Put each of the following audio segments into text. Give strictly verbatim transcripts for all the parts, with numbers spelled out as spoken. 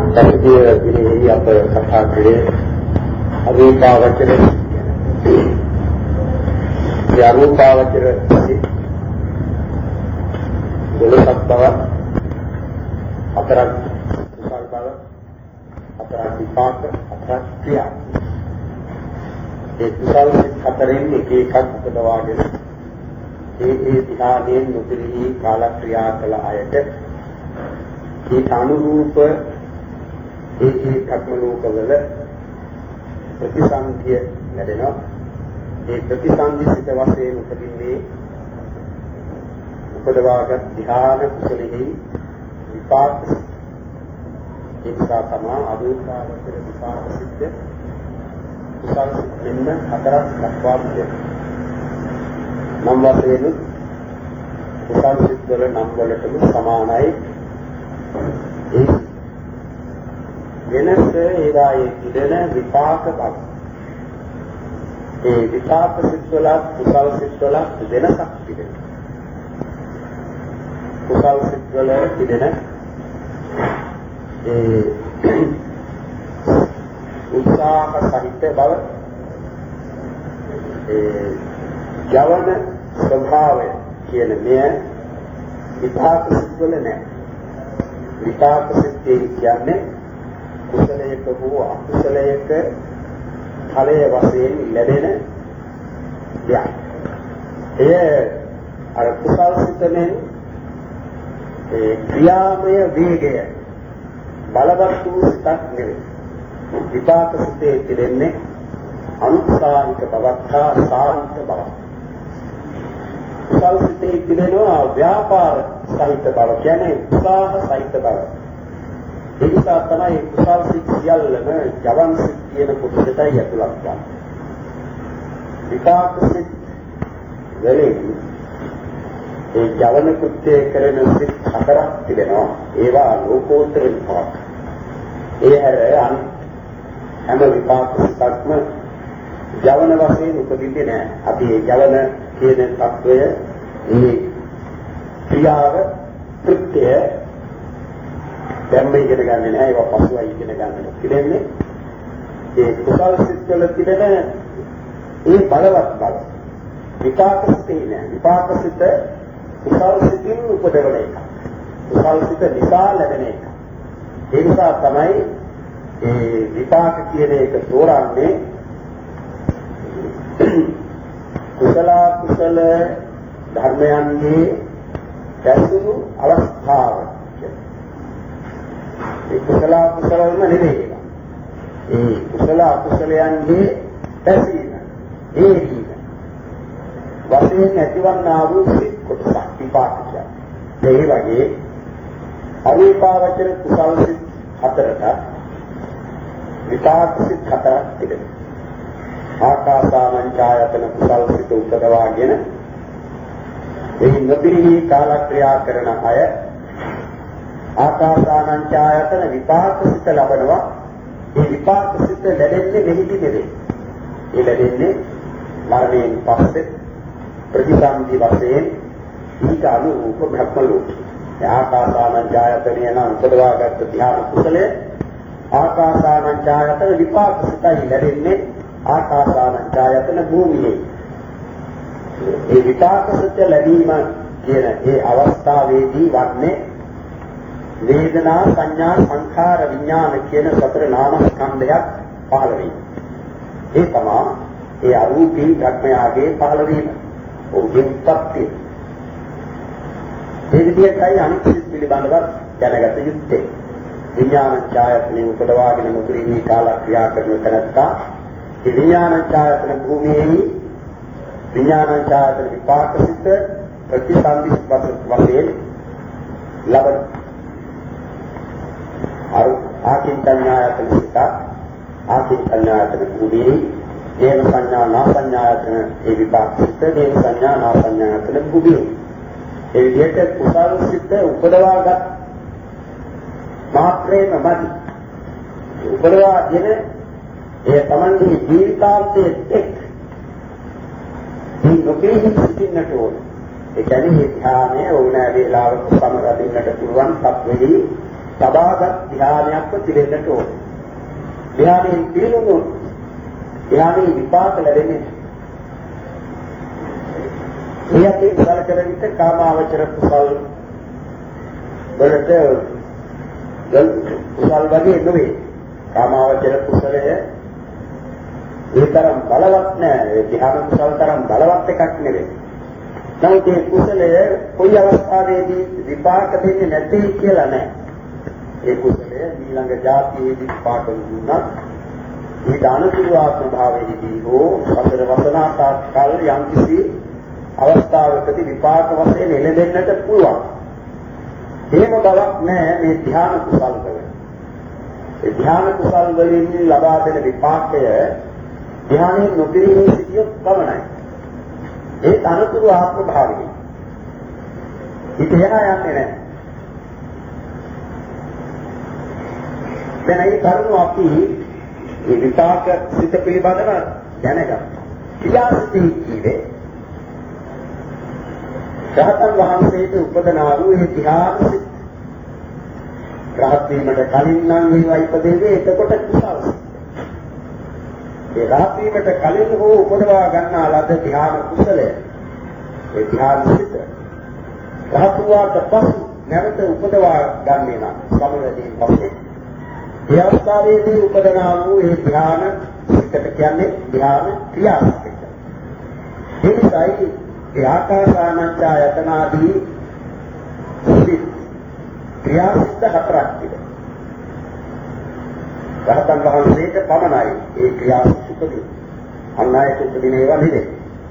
පසුගිය දිනෙහි අප කතා කළේ අරූපාවචර ඒ අරූපාවචර දොළොස්ක් බව හතරක් කුසල් බව හතරක් විපාක හතරක් ක්‍රියා ඒ කුසල් හතරෙන් එක එකක් උපදවාගෙන ඒ ඒ ධ්‍යානයෙන් නොපිරිහි කාල ක්‍රියා කළ අයට ඒ අනුරූප ඒ ඒ කර්ම ලෝකවල ප්‍රතිසන්දිය ලැබෙනවා. ඒ ප්‍රතිසන්දි සිත වශයෙන් උපදින්නේ උපදවාගත් ධ්‍යාන කුසලෙහි විපාක ඒ නිසා තමයි අරූපාවචර විපාක සිත් කුසල් මෙන්න හතරක් දක්වා තිබෙනවා. නම් වශයෙන් කුසල් සිත් වල නම් වලටම සමානයි. ඒ වෙනස ඒවායේ තිබෙන විපාක බව. ඒ විපාක සිත් වල කුසල් සිත් වල වෙනසක් තිබෙනවා. කුසල් සිත් වල තිබෙන ඒ උත්සාහ සහිත බව, ඒ යවන ස්වභාවය කියන මෙය විපාක සිත් වල නැහැ. විපාක සිත් කියන්නේ කුසලයක හෝ අකුසලයක ඵලයේ වශයෙන් ලැබෙන දෙයක්. එය අර කුසල සිතනේ ඒ ක්‍රියාමය වේගය බලවත් වූ සිතක් නෙවෙයි. විපාක සිතේ තිබෙන්නේ අනුසාරික බවක් හා සාරික බවක්. කුසල සිතේ තිබෙනවා ව්‍යාපාර සහිත බව, කියන්නේ උත්සාහ සහිත බව. ඒ නිසා තමයි කුසල් සිත් සියල්ලම ජවන් සිත් කියන කොටසටයි ඇතුළත් ගන්න. විපාක සිත් වලින් ඒ ජවන කෘත්‍ය කරන සිත් හතරක් තිබෙනවා. ඒවා ලෝකෝත්තර විපාක. ඒ හැර අන් හැම විපාක සිතක්ම ජවන වශයෙන් උපදින්නේ නැහැ. අපි ඒ ජවන කියන තත්වය, මේ ක්‍රියාව, කෘත්‍ය දැන් මේ ඉගෙන ගන්න නෑ. ඒවා පසුයි ඉගෙන ගන්න පිළිෙන්නේ. ඒ කුසල් සිත් වල තිබෙන ඒ බලවත් බව විපාක සිතේ නෑ. විපාක සිත කුසල් සිතින් උපදවන එක. කුසල් සිත නිසා ලැබෙන එක. ඒ නිසා තමයි ඒ විපාක කියන එක තෝරන්නේ කුසල කුසල ධර්මයන්ගේ දැසුණු අවස්ථාව. ඒ කුසල කුසලම නෙවෙයි. ඒ කුසල අකුසලයන්ගේ පැසීම, ඒ දීම වශයෙන් ඇතිවන්නා වූ සිත් කොටසක් විපාක කියන්නේ. ඒ වගේ අරූපාවචර කුසල සිත් හතරට විපාක සිත් හතරක් තිබෙනවා. ආකාසානංචායතන කුසල සිත් උපදවාගෙන ඒ නොපිරිහි කාල ක්‍රියා කරන අය ආකාසානංචායතන විපාක සිත ලබනවා. ඒ විපාක සිත ලැබෙන්නේ මෙහිදී නෙවේ. ඒ ලැබෙන්නේ මරණයෙන් පස්සේ ප්‍රතිසන්දි වශයෙන් ඊට අනුරූප බ්‍රහ්ම ලෝකේ. ඒ ආකාසානංචායතනය නම් උපදවාගත් ධ්‍යාන කුසලයේ ආකාසානංචායතන විපාක සිතයි ලැබෙන්නේ ආකාසානංචායතන භූමියේ. ඒ විපාක සිත ලැබීම කියන ඒ අවස්ථාවේදී වන්නේ වේදනා සංඥා සංඛාර විඥාන කියන සතර නාම ස්කන්ධයක් පහළ වෙයි. ඒ තමයි ඒ අරූපී ප්‍රඥාගේ පහළ වීම. ඔහුගේ උත්පත්තිය. ඒ විදිහටයි අනිත්‍ය පිළිබඳව දැනගත යුත්තේ. විඥාන ඡායතනෙ උපදවාගෙන මුත්‍රිණී කාල ක්‍රියා කරන තැනත්තා ඒ විඥාන ඡායතන භූමියේහි විඥාන ඡායතන විපාක සිත ප්‍රතිසන්දි වශයෙන් ලබන ආකින්චඤ්ඤායතන සිත ආකින්චඤ්ඤායතන භූමියේ දේව සංඥා නා සංඥායතන ඒ විපාක සිත දේව සංඥා නා සංඥායතන භූමියේ ඒ විදිහට කුසල සිත උපදවාගත් මාත්‍රේම මදි. උපදවාගෙන ඒ තමන්ගේ ජීවිතාන්තයේ එක් මේ නොපිරිහි සිටින්නට ඕන. ඒ කියන්නේ ධ්‍යානය ඕනෑ වේලාවක සමරදින්නට පුළුවන් තත්වෙදී සබාගත් ධ්‍යානයක්ව තිබෙන්නට ඕනේ. ධ්‍යානයේ පිළිගුණු ධ්‍යානයේ විපාක ලැබෙන්නේ. එයත් උදාර කරන විට කාමාවචර කුසල් වලට කුසල් වගේ නෙවෙයි. කාමාවචර කුසලය ඒ තරම් බලවත් නෑ. ඒ ධ්‍යාන කුසල තරම් බලවත් එකක් නෙවෙයි. නමුත් මේ කුසලය කොයි අවස්ථාවේදී විපාක දෙන්නේ නැtei කියලා නෑ. ඒ කුසලය ඊළඟ ජාතියේදී විපාක දුන්නා. මේ දානතුරු ආත්ම භාවයේදී හෝ සතර වසනාතාක් කල් යම්කිසි අවස්ථාවකදී විපාක වශයෙන් එළදෙන්නට පුළුවන්. එහෙම බවක් නෑ මේ ධ්‍යාන කුසල වල. ඒ ධ්‍යාන කුසල වලින් ලබා දෙන විපාකය ධ්‍යානයේ නොපිරීමේ සිටියොත් පමණයි. ඒ අනුතුරු ආත්ම භාවය. ඉතින් යන්නේ නැහැ. දැන් ඒ කරුණු අපි මේ විපාක සිත පිළිබඳව දැනගමු. ක්‍රියාසිතී කීවේ රහතන් වහන්සේට උපදනා වූ මේ ධ්‍යාන සිත. රහත් වීමට කලින් නම් මේවා ඉපදෙන්නේ එතකොට කුසල. ඒ රහත් වීමට කලින් හෝ උපදවා ගන්නා ලද ධ්‍යාන කුසලය. ඒ ධ්‍යාන සිත රහත් වූාට පසු නැවත උපදවා ගන්නේ නම් සමවැදීන් පස්සේ ඒ අවස්ථාවේදී උපදනා වූ ඒ ධ්‍යාන සිතට කියන්නේ ධ්‍යාන ක්‍රියාසිත. ඒ නිසායි ඒ ආකාසානංචායතනාදී ක්‍රියාසිත හතරක් තිබෙනවා. රහතන් වහන්සේට පමණයි ඒ ක්‍රියාසිත උපදින්නේ. අන්නායට උපදින ඒවා නෙවෙයි.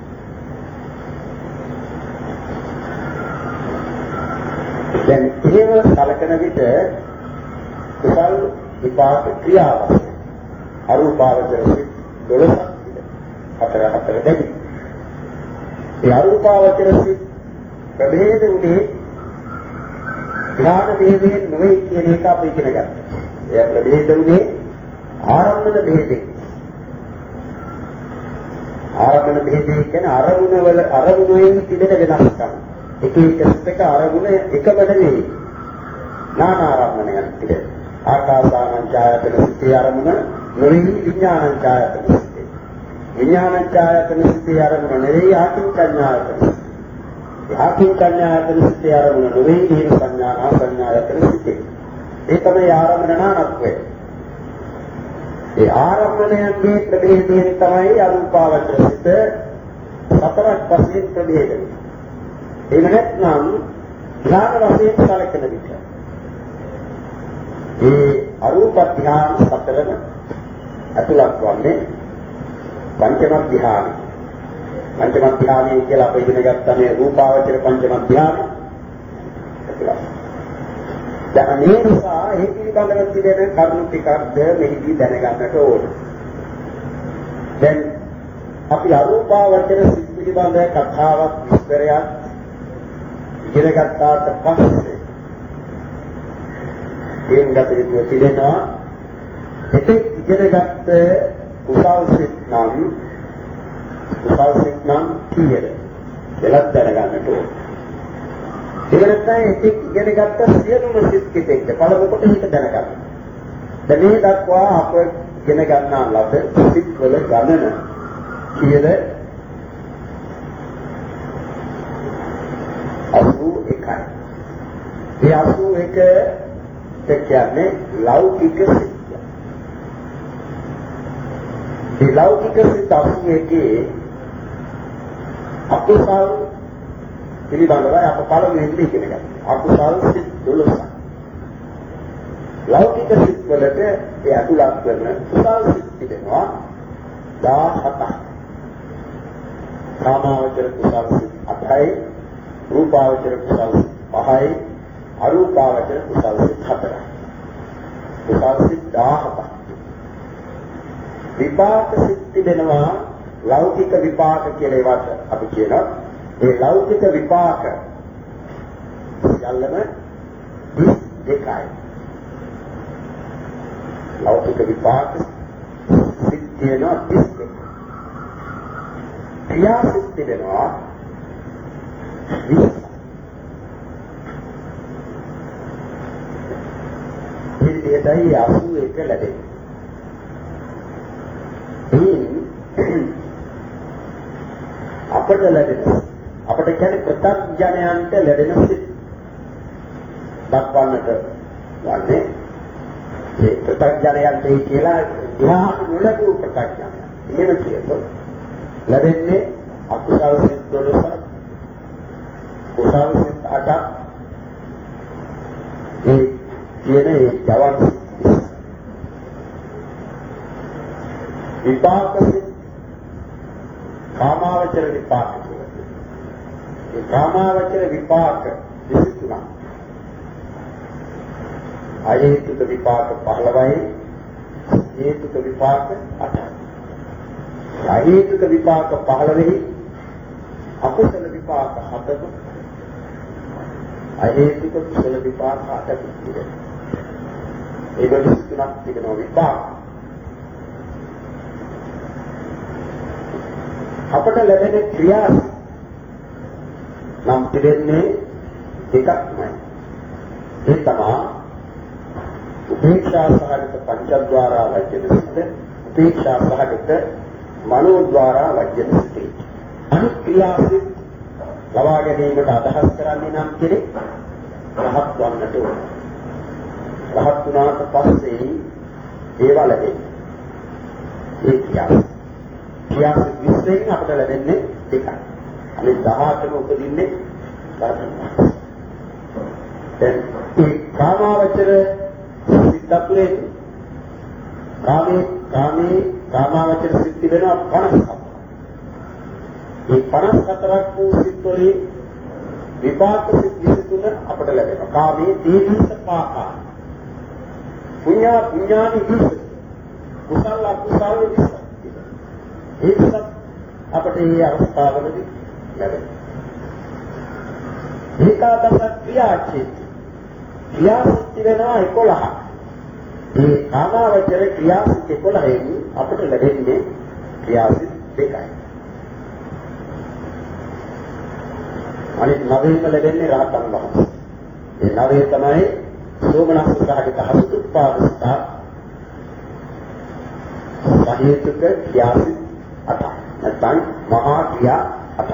දැන් එහෙම සැලකෙන විට කුසල් විපාක ක්‍රියාවක් අරූපාවචර සිත් දොළොස්ක් හතර හතර දෙවි. ඒ අරූපාවචර සිත් ප්‍රභේද උනේ ඥාන වේදයෙන් නොවේ කියන එක අපි ඉගෙන ගත්තා. ඒ ප්‍රභේද උනේ ආරම්භන භේදයෙන්. ආරම්භන භේදයෙන් කියන්නේ අරමුණ වල අරමුණෙන් තිබෙන වෙනස්කම්. එක එක එක අරමුණ එකම නෙවෙයි. නානා ආරම්භණයක් තිබෙනවා. ආකාසානංචායතන සිතේ අරමුණ නෙවෙයි විඥානංචායතන සිතේ. විඥානංචායතන සිතේ අරමුණ නෙවෙයි ආකින්චඤ්ඤායතන. ආකින්චඤ්ඤායතන සිතේ අරමුණ නෙවෙයි හේන සංඥානා සංඥායතන සිතේ. ඒ තමයි ආරම්භන නානත්වය. ඒ ආරම්භණයන්ගේ ප්‍රභේදයෙන් තමයි අරූපාවචර සිත සතරක් වශයෙන් ප්‍රභේද වෙන්නේ. එහෙම නැත්නම් ධ්‍යාන වශයෙන් සැලකෙන විට ඒ අරූප ධ්‍යාන සතරම අතුලක් වන්නේ පංචම ධ්‍යාන. පංචම ධ්‍යානය කියලා අපි ඉගෙන ගත්තා මේ රූපාවචර පංචම ධ්‍යාන. දැන් මේ නිසා ඒ පිළිබඳව තිබෙන කරුණු ටිකක්ද මෙහිදී දැනගන්නට ඕන. දැන් අපි අරූපාවචර සිත් පිළිබඳ කතාවක් විස්තරයක් ඉගෙන ගත්තාට පස්සේ එංගත යුතු තිබෙනවා. එතෙක් ඉගෙනගත්ත කුසල් සිත් නම් කුසල් සිත් නම් කීයද? එලක් දැනගන්නට ඕන. ඒක නැත්නම් එතෙක් ඉගෙනගත්ත සියලුම සිත් කිතෙක්ද පළමු කොට හිත දැනගන්න. දැන් මේ දක්වා අප ඉගෙන ගන්නා ලද සිත් වල ගණන කීයද? අසූ එකයි. ඒ අසූ එක කියන්නේ ලෞකික සිත්. ඒ ලෞකික සිත් අසූ එකේ අකුසල් පිළිබඳව අප පළමුවෙන් ඉගෙන ගන්නවා. අකුසල් සිත් දොළොස්ක්. ලෞකික සිත් වලට ඒ අතුලක් කරන කුසල් සිත් තිබෙනවා දහහක්. කාමාවචර කුසල් සිත් අටයි, රූපාවචර කුසල් සිත් පහයි, අරූපාවචර කුසල් සිත් හතරයි. කුසල් සිත් දහහක්. විපාක සිත් තිබෙනවා ලෞකික විපාක කියලා ඒවට අපි කියනවා. ඒ ලෞකික විපාක සියල්ලම දෙකයි. ලෞකික විපාක සිත් තියෙනවා දෙකක්. ක්‍රියා සිත් තිබෙනවා මේ විදිහටයි අසූ එක ලැබෙන්නේ. අපට ලැබෙන අපට කියන්නේ ප්‍රත්‍යඥයන්ට ලැබෙන සිත් දක්වන්නට වන්නේ ඒ ප්‍රත්‍යඥයන්ට කියලා ධ්‍යාන නොලැබූ ප්‍රත්‍යඥයන්. එහෙම කියතොත් ලැබෙන්නේ අකුසල සිත් දොළොස් කුසල සිත් අටක් ඒ කියන ඒ ජවන් විපාක සිත් කාමාවචර විපාක කියන්නේ. ඒ කාමාවචර විපාක විසිතුනක්. අහේතුක විපාක පහළවයි, හේතුක විපාක අටයි. අහේතුක විපාක පහළවෙහි අකුසල විපාක හතක, අහේතුක කුසල විපාක අටක තිබෙනවා. ඒ විසිතුනක් තිබෙනවා විපාක. අපට ලැබෙන ක්‍රියා නම් පිළිෙන්නේ දෙකක්මයි. ඒ තමයි උපේක්ෂා සහගත පංචද්වාරා වචන සිත, උපේක්ෂා සහගත මනෝද්වාරා වචන සිත. අනිත් ක්‍රියා සිත් ලබා ගැනීමට අදහස් කරන්නේ නම් කෙනෙක් රහත් වන්නට ඕන. රහත් වුණාට පස්සේ ඒවා ලැබෙන්නේ. ඒ ක්‍රියා ක්‍රියා විශ්යෙන් අපට ලැබෙන්නේ දෙකයි. අනිත් දහහටම උපදින්නේ ධර්මයි. දැන් මේ කාමාවචර සිත්තුලේ කාමේ කාමේ කාමාවචර සිත් වෙනවා පනස් හතරක්. මේ පනස් හතරක් වූ සිත්වලේ විපාක සිත් විසිතුන අපට ලැබෙනවා. කාමේ දීවිස පාකා. පුඤ්ඤා පුඤ්ඤානි විස. කුසල අකුසල විස. ඒක අපට මේ අවස්ථාවලදී ලැබෙනවා. ඒකාදස ක්‍රියාචිත ක්‍රියාසිත වෙනවා එකොළහක්. මේ කාමාවචර ක්‍රියාසිත එකොළහෙන් අපට ලැබෙන්නේ ක්‍රියාසිත දෙකයි. අනිත් නවයක ලැබෙන්නේ රහතන් වහන්සේ. ඒ නවය තමයි සෝමනස්ස සහගත හසුත්පාදස්ථා සහේතුක ක්‍රියාසිත අට. නැත්නම් මහා ක්‍රියා අට.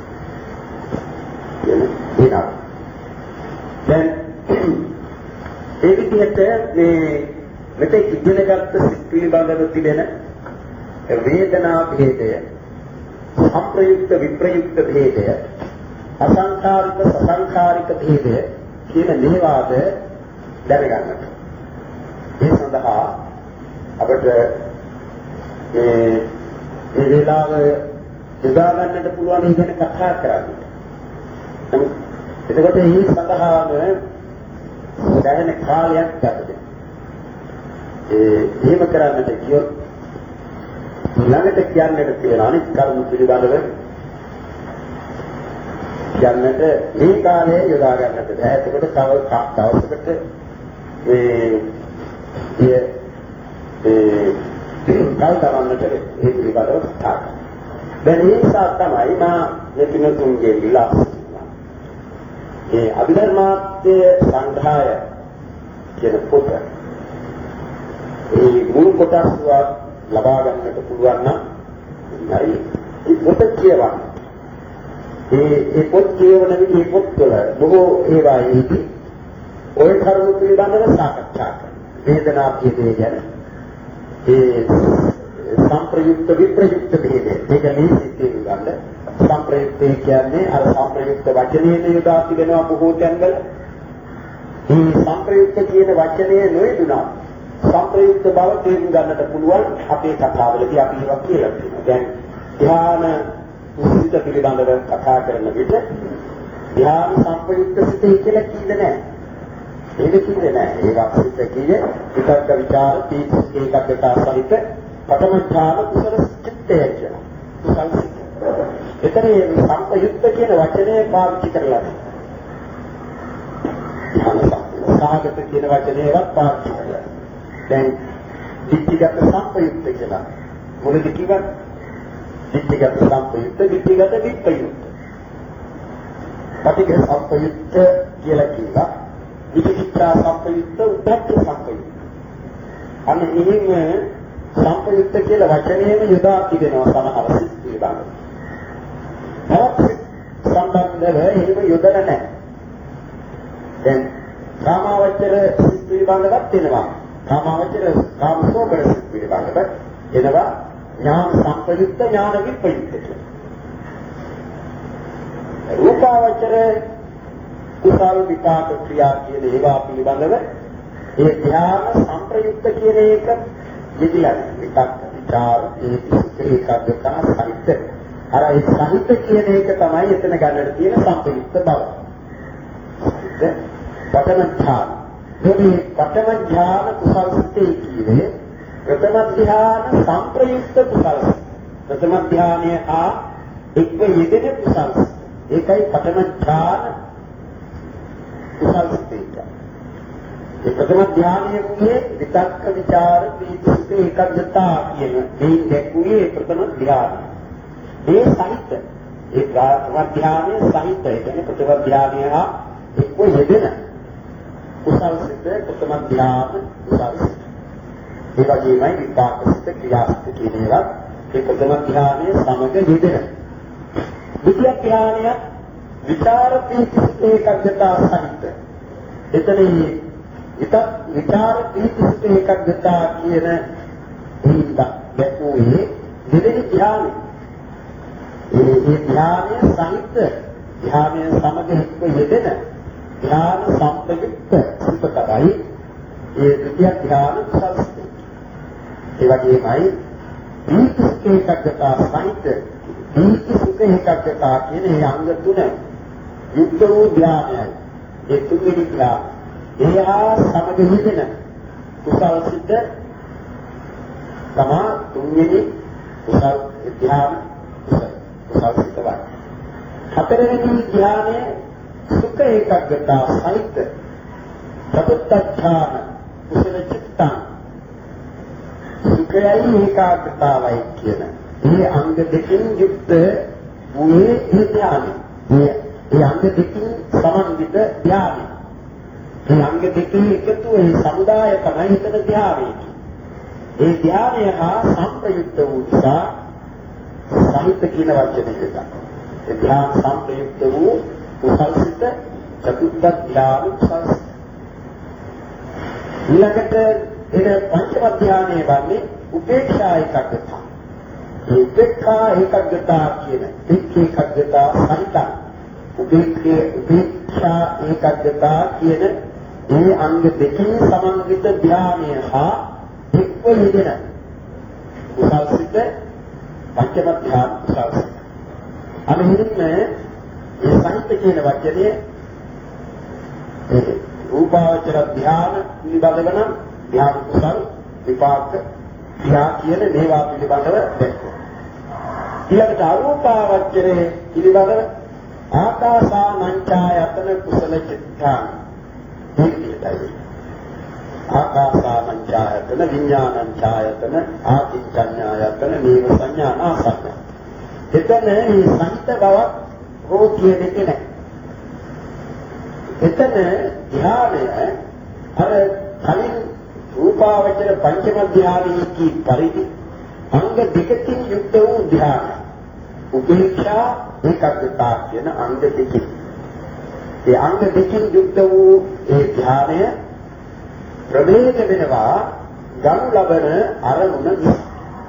එනවා. දැන් ඒ විදිහට මේ මෙතේ ඉගෙනගත්ත සිත් පිළිබඳව තිබෙන වේදනා භේදය, අප්‍රයුක්ත විප්‍රයුක්ත භේදය, අසංඛාරික සසංඛාරික භේදය කියන මේවාද දැනගන්නට. ඒ සඳහා අපට මේ මේ වේලාව යොදා ගන්නට පුළුවන් ඉගෙන කතා කරන්න. එතකොට මේ සඳහාම දැනෙන කාලයක් ගත වෙනවා. ඒ එහෙම කරන්නට කියොත් ළඟට කියන්නට තියෙන අනිත් කරුණු පිළිබඳව කියන්නට මේ කාලය යොදා ගන්නට බැහැ. එතකොට තව දවසකට ඒ ඒ ඒ කල් කරන්නට ඒ පිළිබඳව කතා කරනවා. දැන් මේ නිසා තමයි මා මෙතුණුන්ගේ විලාස ඒ අභිධර්මාර්ථය සංග්‍රහය කියන පොත ඒ මුල් කොටස් ලබා ගන්නට පුළුවන් නම් හරි ඒ පොත කියවන්න. ඒ ඒ පොත් කියවන විදිහ පොත්වල බොහෝ ඒවා ඉති ඔය කරුණු පිළිබඳව සාකච්ඡා කරනවා. වේදනා භේදය ගැන ඒ සංප්‍රයුක්ත විප්‍රයුක්ත භේදය මේක නිසිතේ ගන්න. සංප්‍රයුක්ත කියන්නේ අර සංප්‍රයුක්ත වචනයේ යොදා තිබෙනවා බොහෝ තැන්වල. මේ සංප්‍රයුක්ත කියන වචනය නොයදුනා සංප්‍රයුක්ත බව තේරුම් ගන්නට පුළුවන් අපේ කතාවලදී අපි ඒවා කියලා තියෙනවා. දැන් ධ්‍යාන උසිත පිළිබඳව කතා කරන විට ධ්‍යාන සංප්‍රයුක්ත සිතේ කියලා කිව්වේ නැහැ. ඒක කිව්වේ නැහැ. ඒක අපිට කියේ විතක්ක විචාර තීක්ෂ ඒකග්ගතා සහිත පඨම ඥාන කුසල චිත්තය කියලා. කුසල සිත. එතන මේ සංප්‍රයුක්ත කියන වචනේ පාවිච්චි කරලා තියෙනවා. සාගත කියන වචනේවත් පාවිච්චි කරලා. දැන් ditthිගත සංප්‍රයුක්ත කියලා. මොකද කිව්වත් ditthිගත සංප්‍රයුක්ත, ditthිගත විප්‍රයුක්ත. පටිඝ සංප්‍රයුක්ත කියලා කිව්වා. විචිකිච්ඡා සම්පයුක්ත උද්දච්ච සම්පයුක්ත. අන්න එහෙම සම්පයුක්ත කියලා වචනේම යොදා තිබෙනවා සමහර සිත් පිළිබඳව. තවත් සම්බන්ධව එහෙම යොදලා නැහැ. දැන් කාමාවචර සිත් පිළිබඳවත් වෙනවා. කාමාවචර කාමසෝබර සිත් පිළිබඳව එනවා ඥාන සම්පයුක්ත ඥාන විපයුක්ත කියලා. රූපාවචර කුසල විපාක ක්‍රියා කියන ඒවා පිළිබඳව ඒ ධ්‍යාන සංප්‍රයුක්ත කියන එක දෙවියන් විතක් විචාර ඒකකග්ගතා සහිත අර ඒ සහිත කියන එක තමයි එතන ගන්නට තියෙන සංප්‍රයුක්ත බව. පඨම ධ්‍යාන. මේ පඨම ධ්‍යාන කුසල සිතේ කියන්නේ ප්‍රථම ධ්‍යාන සංප්‍රයුක්ත කුසල. ප්‍රථම ධ්‍යානය ආ එක්ව යෙදෙන කුසල. ඒකයි පඨම ධ්‍යාන කුසල සිතේ. ඒ ප්‍රථම ධ්‍යානයේ විතක්ක ਵਿਚාර ප්‍රීති ඒකග්ගතා කියන මේ දැක්ුවේ ප්‍රථම ධ්‍යානය. මේ සහිත ඒ ප්‍රථම ධ්‍යානයේ සහිත ඒ කියන්නේ ප්‍රථම ධ්‍යානය හා එක්ව යෙදෙන කුසල සිත ප්‍රථම ධ්‍යාන කුසල සිත. ඒ වගේමයි විපාක සිත ක්‍රියාසිත කියන ඒවා ඒ ප්‍රථම ධ්‍යානයේ සමග යෙදෙන. ද්විතිය ධ්‍යානය විචාර ප්‍රීති ඒකග්ගතා සහිත. එතනදී විත විචාර ප්‍රීති ඒකග්ගතා කියන ඒ දැක්ුවේ දෙවෙනි ධ්‍යානෙ. ඒ ඒ ධ්‍යානයේ සහිත ධ්‍යානයේ සමග එක්ව යෙදෙන ධ්‍යාන සම්පයුක්ත සිතකයි ඒ ද්විතිය ධ්‍යාන කුසලස්ත. ඒ වගේමයි ප්‍රීති ඒකග්ගතා සහිත ප්‍රීති සුඛ ඒකග්ගතා කියන ඒ අංග තුන යුක්ත වූ ධ්‍යානයයි. ඒ තුන්වෙනි ධ්‍යාන එයා සමග යෙදෙන කුසල සිත තමා තුන්වෙනි කුසල ධ්‍යාන කුසල සිත වා. හතරවෙනි ධ්‍යානයේ සුඛ ඒකග්ගතා සහිත චතුත්ථ ධ්‍යාන කුසල චිත්තං සුඛයයි ඒකාග්‍රතාවයි කියන මේ අංග දෙකෙන් යුක්ත වූ ඒ ධ්‍යානෙ. මේ ඒ අංග දෙකෙන් සමන්විත ධ්‍යානෙ. මේ අංග දෙකේ එකතු ඒ සමුදාය තමයි හිතන ධ්‍යානෙ. ඒ ධ්‍යානය හා සංප්‍රයුක්ත වූ නිසා සහිත කියන වචනේ එක. ඒ ධ්‍යාන සංප්‍රයුක්ත වූ කුසල්සිත චතුත්ථ ධ්‍යාන කුසල්සිත. ඊළඟට එන පංචම ධ්‍යානයේ වන්නේ උපේක්ෂා ඒකග්ගතා. ඒ උපේක්ෂා ඒකග්ගතා කියන ඒකග්ගතා සහිත උපේක්ෂේ උපේක්ෂා ඒකග්ගතා කියන මේ අංග දෙකෙන් සමන්විත ධ්‍යානය හා එක්ව යෙදෙන කුසල්සිත පංචම ධ්‍යාන කුසල්සිත. අනුහිරින් මේ සහිත කියන වචනේ ඒ රූපාවචර ධ්‍යාන පිළිබඳව නම් ධ්‍යාන කුසල් විපාක ක්‍රියා කියන මේවා පිළිබඳව දැක්කෝ. ඊළඟට අරූපාවචරයේ පිළිබඳව ආකාසානංචායතන කුසල චිත්තාන මේකයි. ආකාසානංචායතන විඥානංචායතන ආකින්චඤ්ඤායතන නීව සංඥානාසන්න. එතන මේ සහිත බවක් හෝ කියන එක නෑ. එතන ධ්‍යානය අර කලින් රූපාවචර පංචම ධ්‍යානයේ කී පරිදි අංග දෙකකින් යුක්ත වූ ධ්‍යාන. උපේක්ෂා ඒකග්ගතා කියන අංග දෙකකින්. ඒ අංග දෙකකින් යුක්ත වූ ඒ ධ්‍යානය ප්‍රවේද වෙනවා ගනු ලබන අරමුණ නිසා.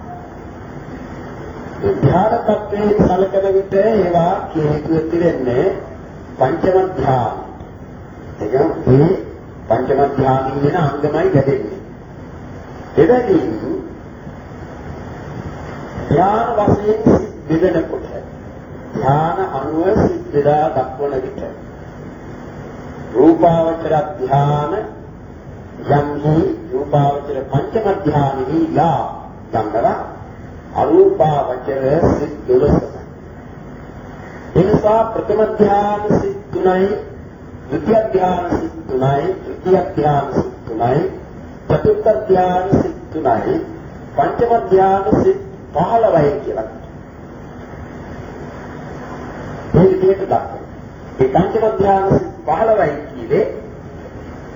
ඒ ධ්‍යාන තත්ත්වයේ සලකන විට ඒවා හේතුව තිරෙන්නේ පංචම ධ්‍යාන. ඒ පංචම ධ්‍යානයේ වෙන අංගමයි ගැදෙන්නේ. එබැවින් ධ්‍යාන වශයෙන් බෙදෙනකොට ධ්‍යාන අනුව සිද්ධා දක්වන විට රූපාවචර ධ්‍යාන යම්හි රූපාවචර පංචම ධ්‍යානෙහි ලා ගන්නවා අරූපාවචර සිත් දොළොස්. එනිසා ප්‍රථම ධ්‍යාන සිත් තුනයි, ද්විතිය ධ්‍යාන සිත් තුනයි, තෘතිය ධ්‍යාන සිත් තුනයි, චතුර්ථ ධ්‍යාන සිත් තුනයි, පංචම ධ්‍යාන සිත් පහළොවයි කියලා. මේ විදිහට දක්වනවා. මේ පංචම ධ්‍යාන සිත් පහළොවයි කියන්නේ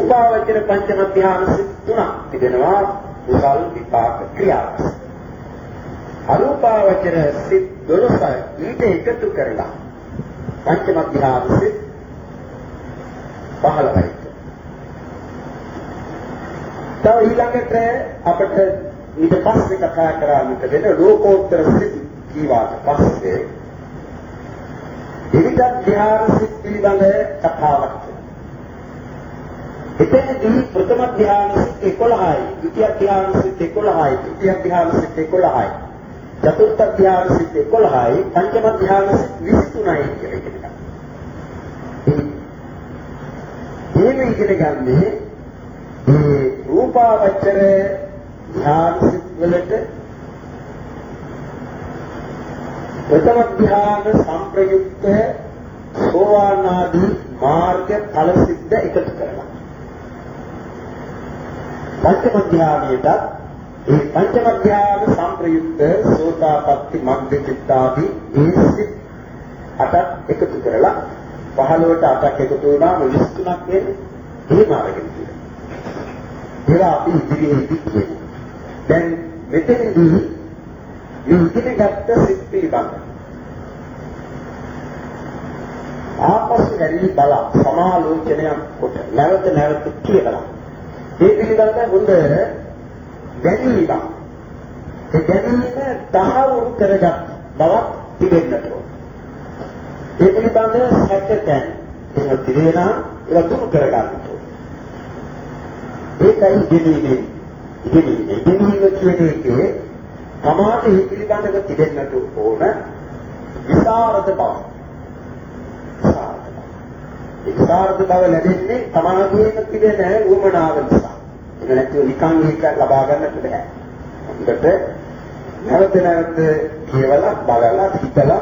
රූපාවචර පංචම ධ්‍යාන සිත් තුනක් තිබෙනවා කුසල් විපාක ක්‍රියා. අරූපාවචර සිත් දොළොස් ඊට එකතු කරලා පංචම ධ්‍යාන සිත් පහළවයි. තව ඊළඟට අපිට ඊට පස්සේ කතා කරන්නට වෙන ලෝකෝත්තර සිත් කීවාට පස්සේ විවිධ ධ්‍යාන සිත් පිළිබඳ කතාවක්. එතනදී ප්‍රථම ධ්‍යාන සිත් එකොළහයි, ද්විතිය ධ්‍යාන සිත් එකොළහයි, තෘතිය ධ්‍යාන සිත් එකොළහයි, චතුර්ථ ධ්‍යාන සිත් එකොළහයි, පංචම ධ්‍යාන සිත් විසි තුනයි කියලා කියනවා. මේ ඉගෙන ගන්නේ මේ රූපාවචර ධ්‍යාන සිත් වලට ප්‍රථම ධ්‍යාන සංප්‍රයුක්ත සෝවාන් ආදී මාර්ග ඵල සිද්ධ එකතු කරලා පංචම ධ්‍යානයට ඒ පංචම ධ්‍යාන සංප්‍රයුක්ත සෝතාපට්ටි මග්ග චිත්තාදී ඒ සිත් අටක් එකතු කරලා පහළොවට අටක් එකතු වුණාම විසි තුනක් වෙන්නේ එහෙම අරගෙන තියෙනවා. ඒවා අපි ඉදිරියේදී කියමු. දැන් මෙතනදී මේ ඉගෙනගත්ත සිත් පිළිබඳ ආපසු ගැලී බල සමාලෝචනයක් කොට නැවත නැවත කියලා ඒ පිළිබඳ හොඳ දැනීමක් ඒ දැනීම තහවුරු කරගත් බවක් තිබෙන්නට ඕන. ඒ පිළිබඳ සැකතෙන් ඒක දිරේනා ඒක දුරු කරගන්නට ඕන. ඒකයි දෙන්නේ දෙන්නේ දෙන්නේ කියන්නේ සමාජ ඒ පිළිබඳව තිබෙන්නට ඕන විසරද බව. විසරද බව ලැබෙන්නේ සමාජයේ තිබෙන උවමනාව නිසා. ඒක නැතිව නිකන් එක ලබා ගන්නට බෑ. හොඳට නැවත නැවත කියවලා බලලා හිතලා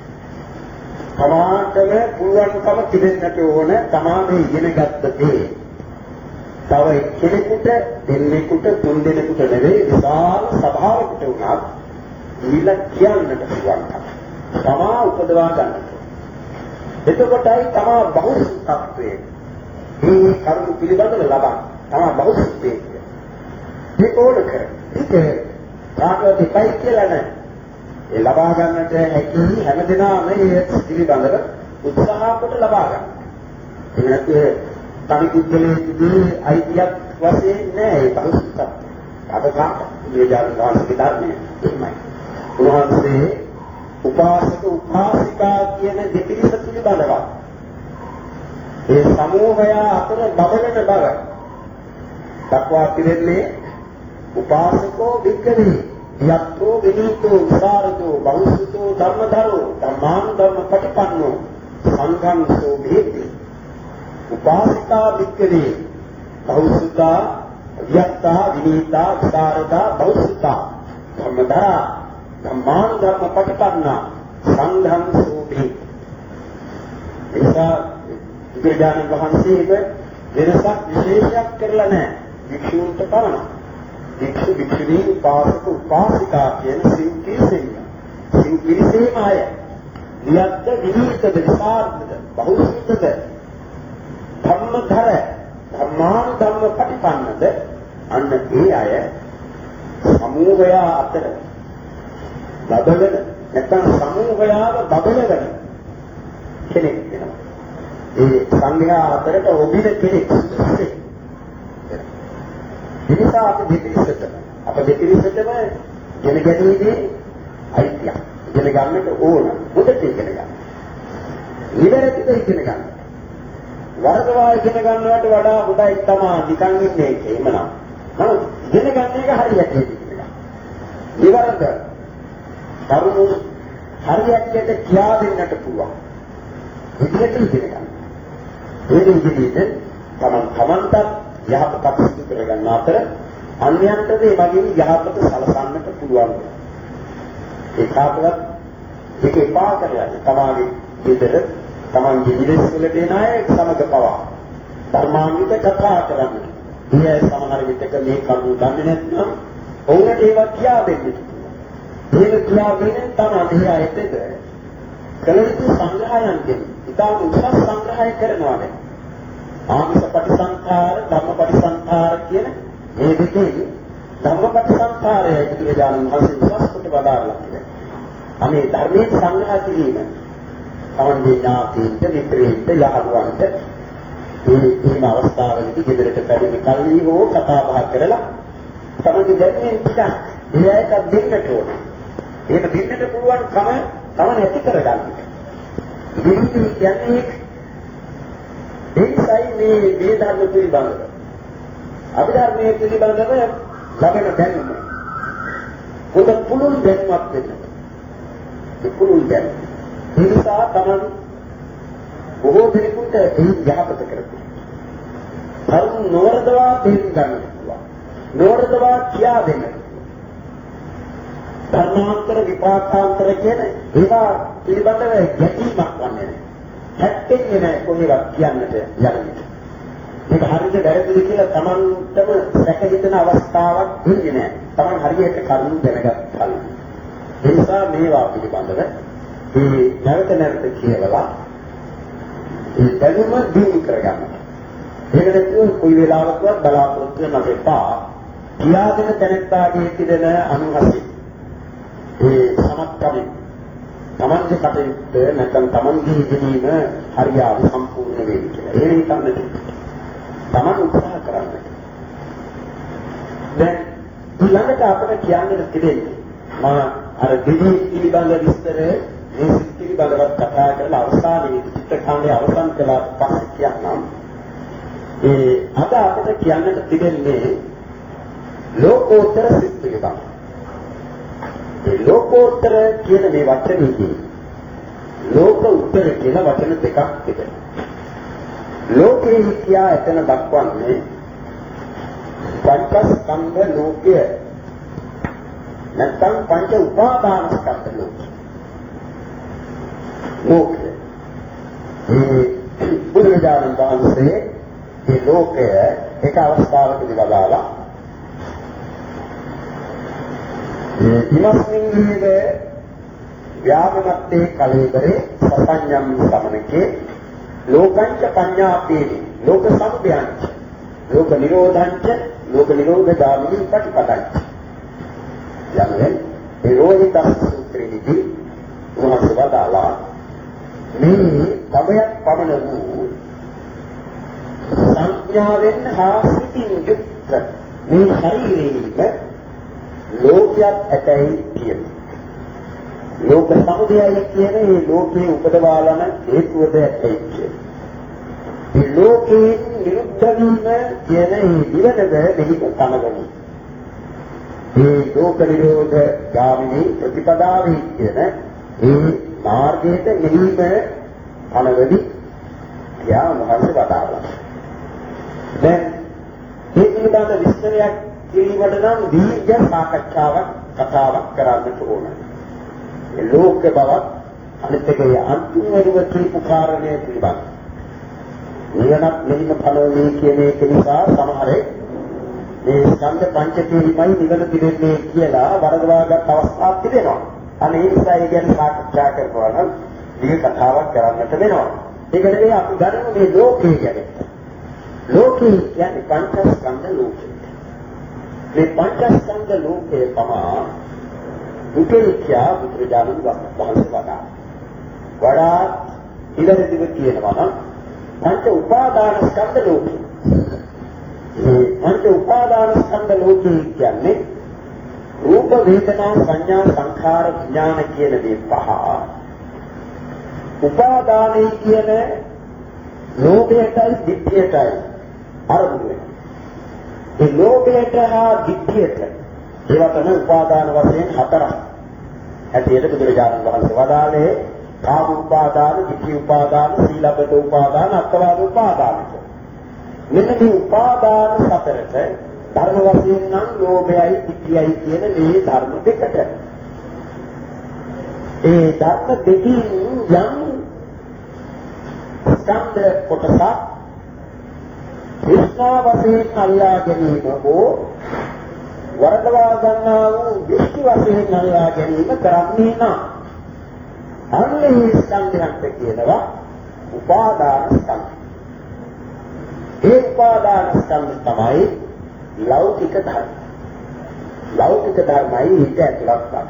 සමාජයේ පුළුවන්කම තිබෙන්නට ඕන තමයි ඉගෙනගත්ත දේ. තව කෙනෙකුට දෙන්නෙකුට තුන් දෙනෙකුට නෙවෙයි විශාල සභාවකට උනත් ඊළ කියන්නට පුළුවන්. තමා උපදවා ගන්නට. එතකොටයි තමා බහුසුත්ත්වයේ මේ කරුණු පිළිබඳව ලබන තමා බහුසුත්ත්වයේ මේ ඕන කර. ඒක කාටවත් දෙපයි කියලා නෑ. ඒ ලබා ගන්නට හැකි හැමදෙනාම මේ පිළිබඳව උත්සාහ කොට ලබා ගන්න. ඒකට තනි කුද්දලේදී අයිතියක් වශයෙන් නෑ ඒ බහුසුත්ත්වය. අපකා මේ ජාතකාංශ විතරනේ එහෙමයි. උන්වහන්සේ උපාසක උපාසිකා කියන දෙපිරිස පිළිබඳව ඒ සමූහය අතර බබලන බව දක්වා තිබෙන්නේ උපාසකෝ වික්කදී යත්තෝ විනීතෝ උසාරතෝ බහුසුතෝ ධර්මධරෝ ධම්මාන ධර්ම පටිපන්නෝ සංඝං සෝ භේති උපාසිකා වික්කදී බහුසුතා යත්තා විනීතා උසාරතා බහුසුතා ධම්මධරා ධම්මාන ධර්ම පටිපන්නා සංඝං සෝ භේති. එසා බුදුරජාණන් වහන්සේක වෙනසක් විශේෂයක් කරලා නැහැ. වික්ෂුන්ට පමණයි. වික්ෂු වික්ෂුණී උපාසක උපාසිකා කියන සිංකිරිසෙයි. සිංකිරිසේම අය. වියත්ත විනීතද විසරදද බහුසුතද ධම්මධර ධම්මාන ධර්ම පටිපන්නද අන්න ඒ අය සමූහය අතර බබලන නැත්නම් සමූහයාව බබලන කෙනෙක් වෙනවා. ඒ සංඝයා අතරට ඔබින කෙනෙක්. එනිසා අපි දෙපිරිසට අප දෙපිරිසටම ගෙන ගැනීමේ අයිතිය ඉගෙන ගන්නට ඕන. මුදට ඉගෙන ගන්න. නිවැරදිව ඉගෙන ගන්න. වර්ධවා ඉගෙන ගන්නවට වඩා හොඳයි තමයි නිකන් ඉන්නේ ඒක. එහෙමනම් නමුත් ඉගෙන ගන්න එක හරියට ඉගෙන ගන්න. නිවැරදිව කරුණු හරියට කියා දෙන්නට පුළුවන්. ඉදිරියට ඉගෙන ගන්න. ඒ ඉගෙනීමෙන් තමන් තමන්ට යහපතක් සිදු කර ගන්න අතර අන්‍යයන්ට මේ වගේ යහපත සලසන්නට පුළුවන්. ඒ කාටවත් ඒක එපා කරන්නේ. තමාගේ විතර තමන්ගේ විදේශ වලට එන අය සමග පවා ධර්මාන්විත කතා කරන්නේ. මේ සමහර විටක මේ කරුණු දන්නේ නැත්නම් ඔවුන්ට ඒවා කියා දෙන්න. ඒක කියාගෙන තමයි ඒ අයට කලින් සංග්‍රහයන් දෙන්නේ. ඉතාලි උසස් සංග්‍රහය කරනවා දැන්. ආමිෂ පටිසංඛාර, ධම්ම පටිසංඛාර කියන මේ දෙකේ ධම්ම පටිසංඛාරය බුදුරජාණන් වහන්සේ විශ්වාස කොට වදාළා කියන්නේ. අනේ ධර්මයේ සංග්‍රහ කිරීම තමන්ගේ ඥාතීන්ට, මිත්‍රයින්ට, යහළුවන්ට මේ මේ අවස්ථාවලදී ගෙදරට පැමිණි කල්හි හෝ කතා බහ කරලා තමන්ගේ දැනුමින් පිටක් එයාට දෙන්නට ඕන. ඒක දෙන්නට පුළුවන් කම තමන් ඇති කරගන්න. ඉතින් කියන්නේ ඒකයි මේ මේ ධර්ම පිළිබඳව. අභිධර්මයේ පිළිබඳව ලබන දැනුම. පොත පුළුල් දැනුමක් වෙන්න. ඒ පුළුල් දැනුම. ඒ නිසා තමන් බොහෝ දෙනෙකුට ඒ යහපත කරගන්න. කරුණ නොවරදවා තේරුම් ගන්න පුළුවන්. නොවරදවා කියා දෙන්න. ධර්මාන්තර විපාකාන්තර කියන ඒවා පිළිබඳව ගැටීමක් වන්නේ නැහැ. හැත්තෙන්නේ නැහැ කොහේවත් කියන්නට යන්නේ. මේක හරියට වැරදිද කියලා තමන්ටම සැක හිතෙන අවස්ථාවක් වෙන්නේ නැහැ. තමන් හරියට කරුණු දැනගත් කලින්. ඒ නිසා මේවා පිළිබඳව මේ නැවත නැවත කියවලා ඒ දැනුම දිනු කරගන්න. ඒක නැතුව කොයි වෙලාවකවත් බලාපොරොත්තු වෙන්න එපා. කියාදෙන තැනැත්තාගේ තිබෙන අනුහසි ඒ සමත්කම තමන්ගේ කටයුත්ත නැත්නම් තමන්ගේ ඉගෙනීම හරියට සම්පූර්ණ වෙයි කියලා. ඒ හිතන්නේ තමන් උත්සාහ කරන්න. දැන් ඊළඟට අපිට කියන්න තිබෙන්නේ මම අර දෙවි පිළිබඳ විස්තර මේ පිළිබඳව කතා කරලා අවසානයේ චිත්තකාණ්ඩය අවසන් කළා පස්සේ කියන්නම්. ඒ අද අපිට කියන්නට තිබෙන්නේ ලෝකෝත්තර සිත් පිළිබඳව. ඒ ලෝකෝත්තර කියන මේ වචනේදී ලෝක උත්තර කියන වචන දෙකක් තිබෙනවා. ලෝකේ කියා එතන දක්වන්නේ පංචස්කන්ධ ලෝකය. නැත්නම් පංච උපාදාන ස්කන්ධ ලෝකය. ලෝකය. මේ බුදුරජාණන් වහන්සේ මේ ලෝකය එක අවස්ථාවකදී වදාළා. ඉමස්මින් වේ ව්‍යාපනත්තේ කලේබරේ සපඤ්ඤම් සමනකේ ලෝකංච පඤ්ඤාපේති ලෝක සමුදයංච ලෝක නිරෝධංච ලෝක නිරෝධගාමිනී ප්‍රතිපදංච යන්නේ ඒ රෝහිත සූත්‍රයේදී උන්වහන්සේ වදාළා මේ කවයක් පමණ වූ සංඥාවෙන් හා සිතින් යුක්ත මේ ශරීරයේ ලෝකයක් ඇතැයි කියනවා. ලෝක සමුදයයි කියන මේ ලෝකේ උපදවාලන හේතුවද ඇතැයි කියනවා. මේ ලෝකේ නිරුද්ධ වීම කියන මේ නිවනද මෙහි තමගනි. මේ ලෝක නිරෝධ ගාමිනී ප්‍රතිපදාවේ කියන මේ මාර්ගයට මෙහිම අනවදි යා මහන්සි වදාළා. දැන් මේ පිළිබඳ විස්තරයක් කිරීමට නම් දීර්ඝ සාකච්ඡාවක් කතාවක් කරන්නට ඕන. ඒ ලෝක බව අනිත් එකේ අන්තිම වේවත්‍රි කාරණය පිළිබඳ. නිවනක් මෙහිම ඵලෝනේ කියන එක නිසා සමහරේ මේ ස්කන්ධ පංචකේමයි නිවන පිළිෙන්නේ කියලා වරදවාගත් අවස්ථාවක් තිබෙනවා. අනේ ඒ නිසා ඒ ගැන සාකච්ඡා කරනවා නම් මේ කතාවක් කරන්නට වෙනවා. ඒක නෙවෙයි අපි ගන්න මේ ලෝකේ ගැන. ලෝකේ කියන්නේ පංචස්කන්ධ ලෝකේ. මේ පංචස්කන්ධ ලෝකේ තමා දුකේක්ෂා බුදුරජාණන් වහන්සේ වදාළා. වඩා ඉලෙදිව කියනවා නම් පංච උපාදාන ස්කන්ධ ලෝකේ. මේ පංච උපාදාන ස්කන්ධ ලෝකේ කියන්නේ රූප වේදනා සංඥා සංඛාර විඥාන කියන මේ පහ. උපාදානයි කියන ලෝභයටයි දිට්ඨියටයි අරමුණු වෙනවා. ඒ ලෝභයට හා දිට්ඨියට ඒවා තමයි උපාදාන වශයෙන් හතරක්. ඇටියට බුදුරජාණන් වහන්සේ වදාළේ කාම උපාදාන, දිට්ඨි උපාදාන, සීලබ්බත උපාදාන, අත්වාද උපාදාන. මෙන්න මේ උපාදාන හතරට ධර්ම වශයෙන් නම් ලෝභයයි දිට්ඨියයි කියන මේ ධර්ම දෙකට. ඒ ධර්ම දෙකින් යම් ස්කන්ධ කොටසක් විස්නා වශයෙන් අල්ලා ගැනීම හෝ වරදවා ගන්නා වූ දෘෂ්ටි වශයෙන් අල්ලා ගැනීම කරන්නේ නැහැ. අන්නේ ස්කන්ධයන්ට කියනවා උපාදාන ස්කන්ධ. ඒ උපාදාන ස්කන්ධ තමයි ලෞකික ධර්ම. ලෞකික ධර්මයි හිත ඇතුළත් ගන්න.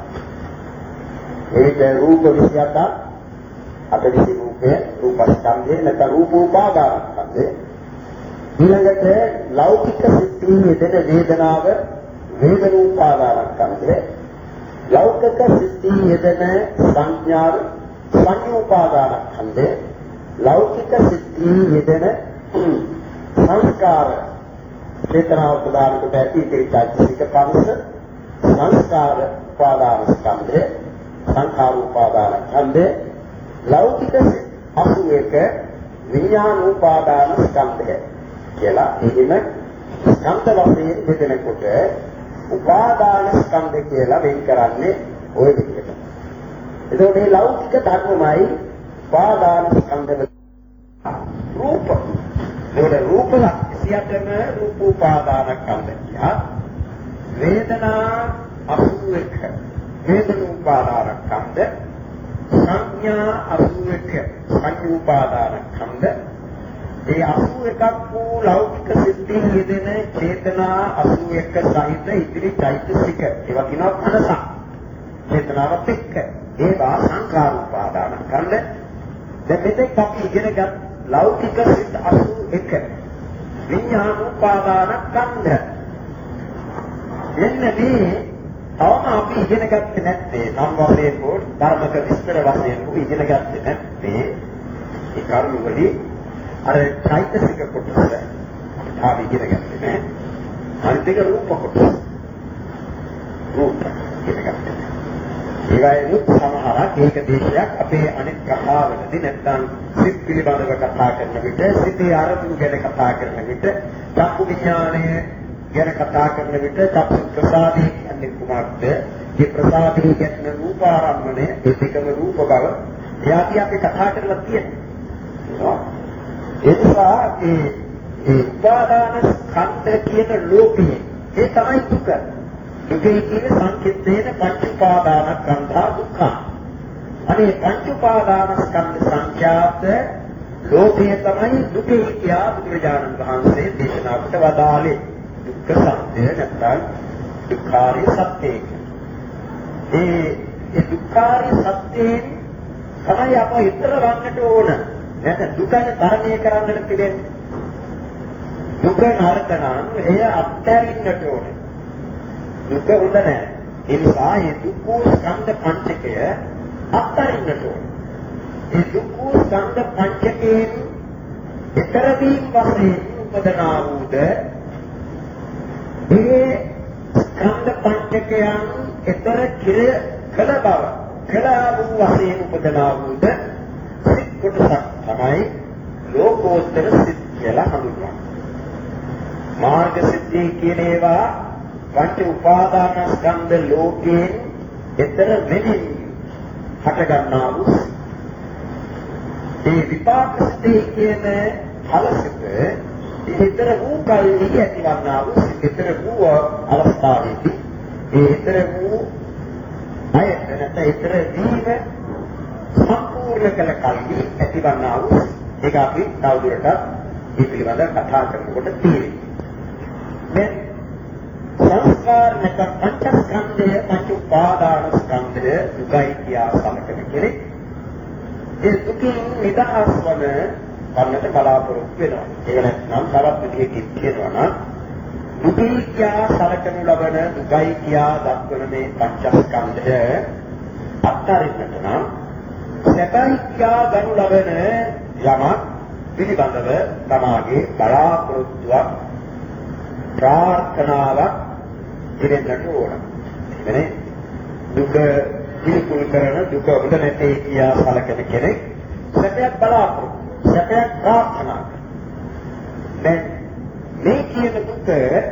ඒක රූප විශ්යත අපේ රූපේ රූපස්කන්ධේ නැත්නම් රූප උපාදාන ස්කන්ධේ. ඊළඟට ලෞකික සිත්ී යෙදෙන වේදනාව වේදනෝපාදාන ස්කන්ධේ. ලෞකික සිත්ී යෙදෙන සංඥාව සංයෝපාදාන ස්කන්ධේ. ලෞකික සිත්ී යෙදෙන සංස්කාර චේතනාව ප්‍රදාන කොට ඇති චෛතසික පංච සංස්කාර උපාදාන ස්කන්ධය සංඛාර උපාදාන ස්කන්ධය ලෞකික අසුවේක විඥාන උපාදාන ස්කන්ධය කියලා එහෙම ස්කන්ධ වශයෙන් බෙදෙනකොට උපාදාන ස්කන්ධය කියලා වෙන් කරන්නේ ওই විදිහට. එතකොට මේ ලෞකික ධර්මමයි උපාදාන ස්කන්ධ රූප ඒකට රූප සියතම රූප උපාදාන ස්කන්ධය. වේදනා අසුවක වේදන උපාදාන ස්කන්ධ සංඥා අසුවක සංඥා උපාදාන ස්කන්ධ. ඒ අසුවකක් වූ ලෞකික සිද්ධීන් යෙදෙන චේතනා අසුවක සහිත ඉදිරි චෛතසික ඒවා කියනවා මනස. චේතනාවත් එක්ක ඒවා සංඛාර උපාදාන ස්කන්ධ. දැන් මෙතෙක් අපි ඉගෙනගත් ලෞකික සිත් අසුවක විඥාන උපාදාන ස්කන්ධ. එන්න මේ තවම අපි ඉගෙන ගත්තේ නැත්තේ නම් වශයෙන් හෝ ධර්මක විස්තර වශයෙන් හෝ ඉගෙන ගත්තේ නැත්තේ ඒ කරුණු වලින් අර චෛතසික කොටස අපි ඉගෙන ගත්තේ නෑ. අනිත් එක රූප කොටස. රූප ඉගෙන ගත්තේ. ඒවයින් සමහරක් ඒක දේශයක් අපේ අනිත් කතාවලදී නැත්නම් සිත් පිළිබඳව කතා කරන විට සිතේ අරමුණු ගැන කතා කරන විට චක්කු විඥානය ගැන කතා කරන විට චක්කු ප්‍රසාදී කියන්නේ කුමක්ද? මේ ප්‍රසාදී කියන රූපාරම්මණය ඒ දෙකම රූප බව එයාදී අපි කතා කරලා තියෙනවා. ඒ නිසා ඒ ඒ උපාදාන ස්කන්ධ කියන ලෝකයේ ඒ තමයි දුක. දුකේ කියන සංකේතයෙන් පංච උපාදාන ස්කන්ධා දුක්ඛ. අනේ පංච උපාදාන ස්කන්ධ සංඛ්‍යාත ලෝකයේ තමයි දුකේ කියා බුදුරජාණන් වහන්සේ දේශනා කොට වදාළේ. දුක්ඛ සත්‍ය නැත්නම් දුක්ඛාරිය සත්‍යය. ඒ ඒ දුක්ඛාරිය සත්‍යයෙන් තමයි අප ඉතර වන්නට ඕන. නැත්නම් දුකන තරණය කරන්නට පිළිෙන්නේ. දුක නරක නම් එය අත්හැරින්නට ඕන. දුක හොඳ නැහැ. ඒ නිසා මේ දුක්ඛ ස්කන්ධ පංචකය අත්හැරින්නට ඕන. ඒ දුක්ඛ ස්කන්ධ පංචකයෙන් ඊතර වීම වශයෙන් උපදනා වූද මේ ස්කන්ධ පංචකයන් ඊතර කිර කළ බව කළා වූ වශයෙන් උපදනා වූද සිත් කොටසක් තමයි ලෝකෝත්තර සිත් කියලා හඳුන්වන්නේ. මාර්ග සිද්ධි කියන ඒවා පංච උපාදාන ස්කන්ධ ලෝකයෙන් ඊතර වෙමින් හට ගන්නා වූ ඒ විපාක සිද්ධි කියන ඵලසිත ඊතර වූ කල්හි ඇතිවන්නා වූ ඊතර වූ අවස්ථාවේදී ඒ ඊතර වූ අයතනත ඊතර වීම සම්පූර්ණ කළ කල්හි ඇතිවන්නා වූ ඒක අපි තවදුරටත් මේ පිළිබඳව කතා කරනකොට තියෙනවා. මේ සංස්කාර නැත්නම් පංචස්කන්ධය පංච උපාදාන ස්කන්ධය දුකයි කියා සමකන කෙනෙක් ඒ දුකින් නිදහස් වන වන්නට බලාපොරොත්තු වෙනවා. ඒක නැත්නම් තවත් විදිහකින් කියනවා නම් දුකයි කියා සලකනු ලබන දුකයි කියා දක්වන මේ පංචස්කන්ධය අත්තරින්නට නම් සැපයි කියා ගනු ලබන යමක් පිළිබඳව තමාගේ බලාපොරොත්තුවක් ප්‍රාර්ථනාවක් ඉරෙන්නට ඕන. එනේ දුක පිළිකුල් කරන දුක හොඳ නැtei කියා සලකන කෙනෙක් සැපයක් බලාපොරොත්තු සැපයක් ප්‍රාර්ථනා කරනවා. දැන් මේ කියන දුක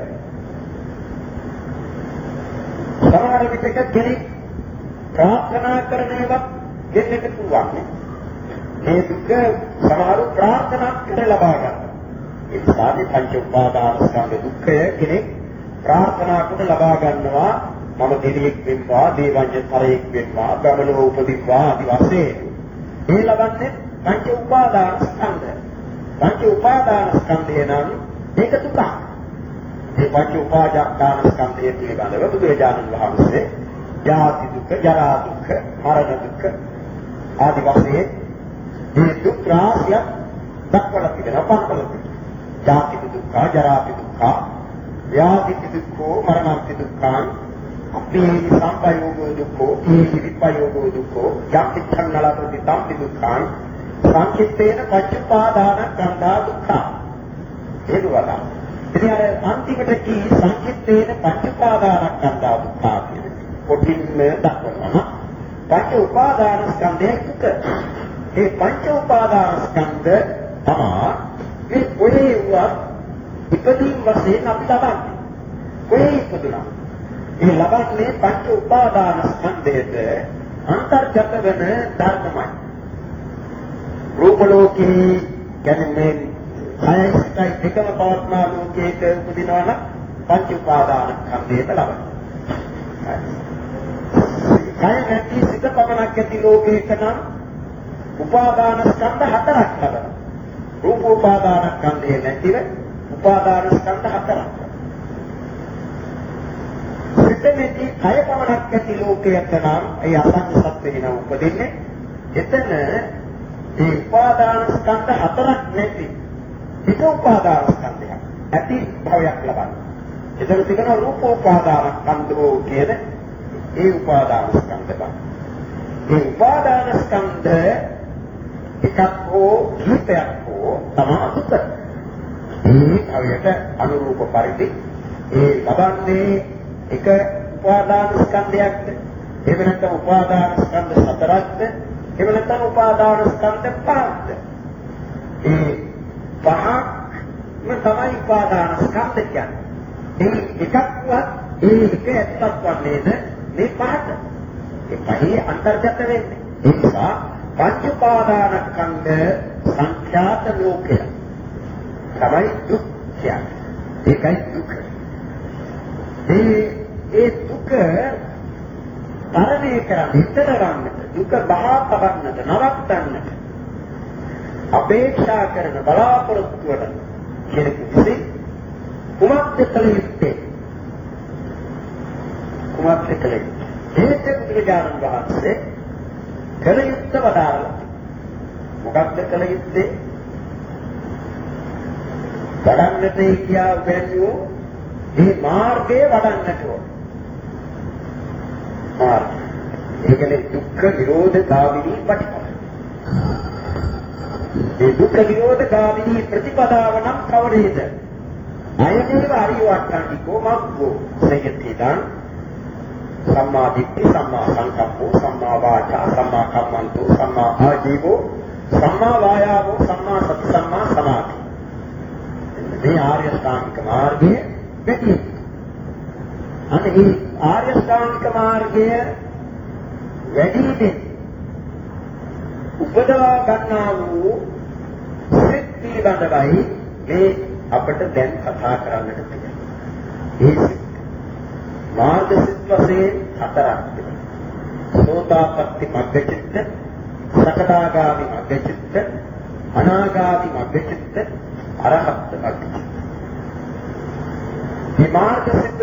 සමහර විටක කෙනෙක් ප්‍රාර්ථනා කරන ඒවා දෙන්නට පුළුවන්. මේ දුක සමහරු ප්‍රාර්ථනා කර ලබා ගන්නවා. ඒ සාධි පංච උපාදාන ස්කන්ධ දුක්ඛය කෙනෙක් ප්‍රාර්ථනා කොට ලබා ගන්නවා. මම දෙවියෙක් වෙන්නවා, දේවඥතරයෙක් වෙන්නවා, ගමනව උපදිනවා ආදි වශයෙන්. මේ ලබන්නේ පංච උපාදාන ස්කන්ධ. පංච උපාදාන ස්කන්ධය නම් ඒක දුක. මේ පංච උපාදාන ස්කන්ධය පිළිබඳව බුදුරජාණන් වහන්සේ ජාති දුක, ජරා දුක, මරණ දුක ආදී වශයෙන් මේ දුක් රාශිය දක්වලා තිබෙනවා පන්වලදී. ජාති දුක්ඛ, ජරා දුක්ඛ, ව්‍යාධි දුක්ඛ, මරණ දුක්ඛ, අපේ සංපයෝග දුක්ඛ, ඒ විපයෝග දුක්ඛ, යක්ඛං නලපති සම්පි දුක්ඛං, සංකිට්ඨේන පච්චපාදාන කන්දා දුක්ඛ. ඒක වඩා. ඉතින් අර අන්තිමට කී සංකිට්ඨේන පච්චපාදාන කන්දා දුක්ඛ කියන්නේ කොටින්ම දක්වනවා. පංච උපාදාන ස්කන්ධය දුක. ඒ පංච උපාදාන ස්කන්ධ තමයි මේ කොහේ වුවත් ඉපදීම් වශයෙන් අපි ලබන්නේ. කොහේ ඉපදුණා? මේ ලබන්නේ පංච උපාදාන ස්කන්ධයට අන්තර්ගත වෙන ධර්මමයි. රූප ලෝකේ කියන්නේ කයයි එකම පවත්නා ලෝකයක උපදිනවා නම් පංච උපාදාන ස්කන්ධයට ලබනවා. කය නැති සිත පමණක් ඇති ලෝකයක නම් උපාදාන ස්කන්ධ හතරක් ලබනවා. රූප උපාදාන ස්කන්ධය නැතිව උපාදාන ස්කන්ධ හතරක්. සිත නැති කය පමණක් ඇති ලෝකයක නම් ඒ අසංඛ සත්‍යෙන උපදින්නේ. එතන ඒ උපාදාන ස්කන්ධ හතරක් නැති එක උපාදාන ස්කන්ධයක් ඇති භවයක් ලබනවා. එතන තිබෙන රූප උපාදාන ස්කන්ධෝ කියන ඒ උපාදාන ස්කන්ධ බව. ඒ උපාදාන ස්කන්ධ එකක් හෝ කිහිපයක් හෝ තමයි දුක. මේ භවයට අනුරූප පරිදි ඒ ලබන්නේ එක උපාදාන ස්කන්ධයක්ද? එහෙම නැත්නම් උපාදාන ස්කන්ධ හතරක්ද? එහෙම නැත්නම් උපාදාන ස්කන්ධ පහක්ද? ඒ පහක්ම තමයි උපාදාන ස්කන්ධ කියන්නේ. ඒ එකක්වත් ඒ එක ඇත්තක් වන්නේද මේ පහට. ඒ පහේ අන්තර්ගත වෙන්නේ. ඒ නිසා පංච උපාදාන ස්කන්ධ සංඛ්‍යාත ලෝකය තමයි දුක් කියන්නේ. ඒකයි දුක. ඒ ඒ දුක තරණය කරන්න, හිතට ගන්නට, දුක බහා තබන්නට, නවත්තන්නට අපේක්ෂා කරන බලාපොරොත්තු වන කෙනෙකු විසින් කුමක්ද කළ යුත්තේ? කුමක්ද කළ යුත්තේ? ඒක බුදුරජාණන් වහන්සේ කළ යුත්ත වදාළා. මොකක්ද කළ යුත්තේ? වඩන්නට කියා බැරිවෝ මේ මාර්ගය වඩන්නට ඕන. මාර්ගය. ඒ කියන්නේ දුක්ඛ නිරෝධ ගාමිනී ප්‍රතිපදාව. මේ දුක්ඛ නිරෝධ ගාමිනී ප්‍රතිපදාව නම් කවරේද? අයදීව අරියවට්ටන්නිකෝ මග්ගෝ සයතිදං සම්මා දිට්ඨි, සම්මා සංකප්පෝ, සම්මා වාචා, සම්මා කම්මන්තෝ, සම්මා ආජීවෝ, සම්මා වායාමෝ, සම්මා සති, සම්මා සමාධි. මේ ආර්ය ශ්‍රාන්තික මාර්ගයේ දෙකයි. අනේ මේ ආර්ය ශ්‍රාන්තික මාර්ගය වැඩිදී උපදවා ගන්නා වූ සිත් පිළිබඳවයි මේ අපට දැන් කතා කරන්නට තියෙන්නේ. ඒ මාර්ග සිත් වශයෙන් හතරක් තිබෙනවා. සෝතාපට්ටි මග්ගචිත්ත, සකදාගාමි මග්ගචිත්ත, අනාගාමි මග්ගචිත්ත, අරහත් මග්ගචිත්ත. මේ මාර්ග සිත්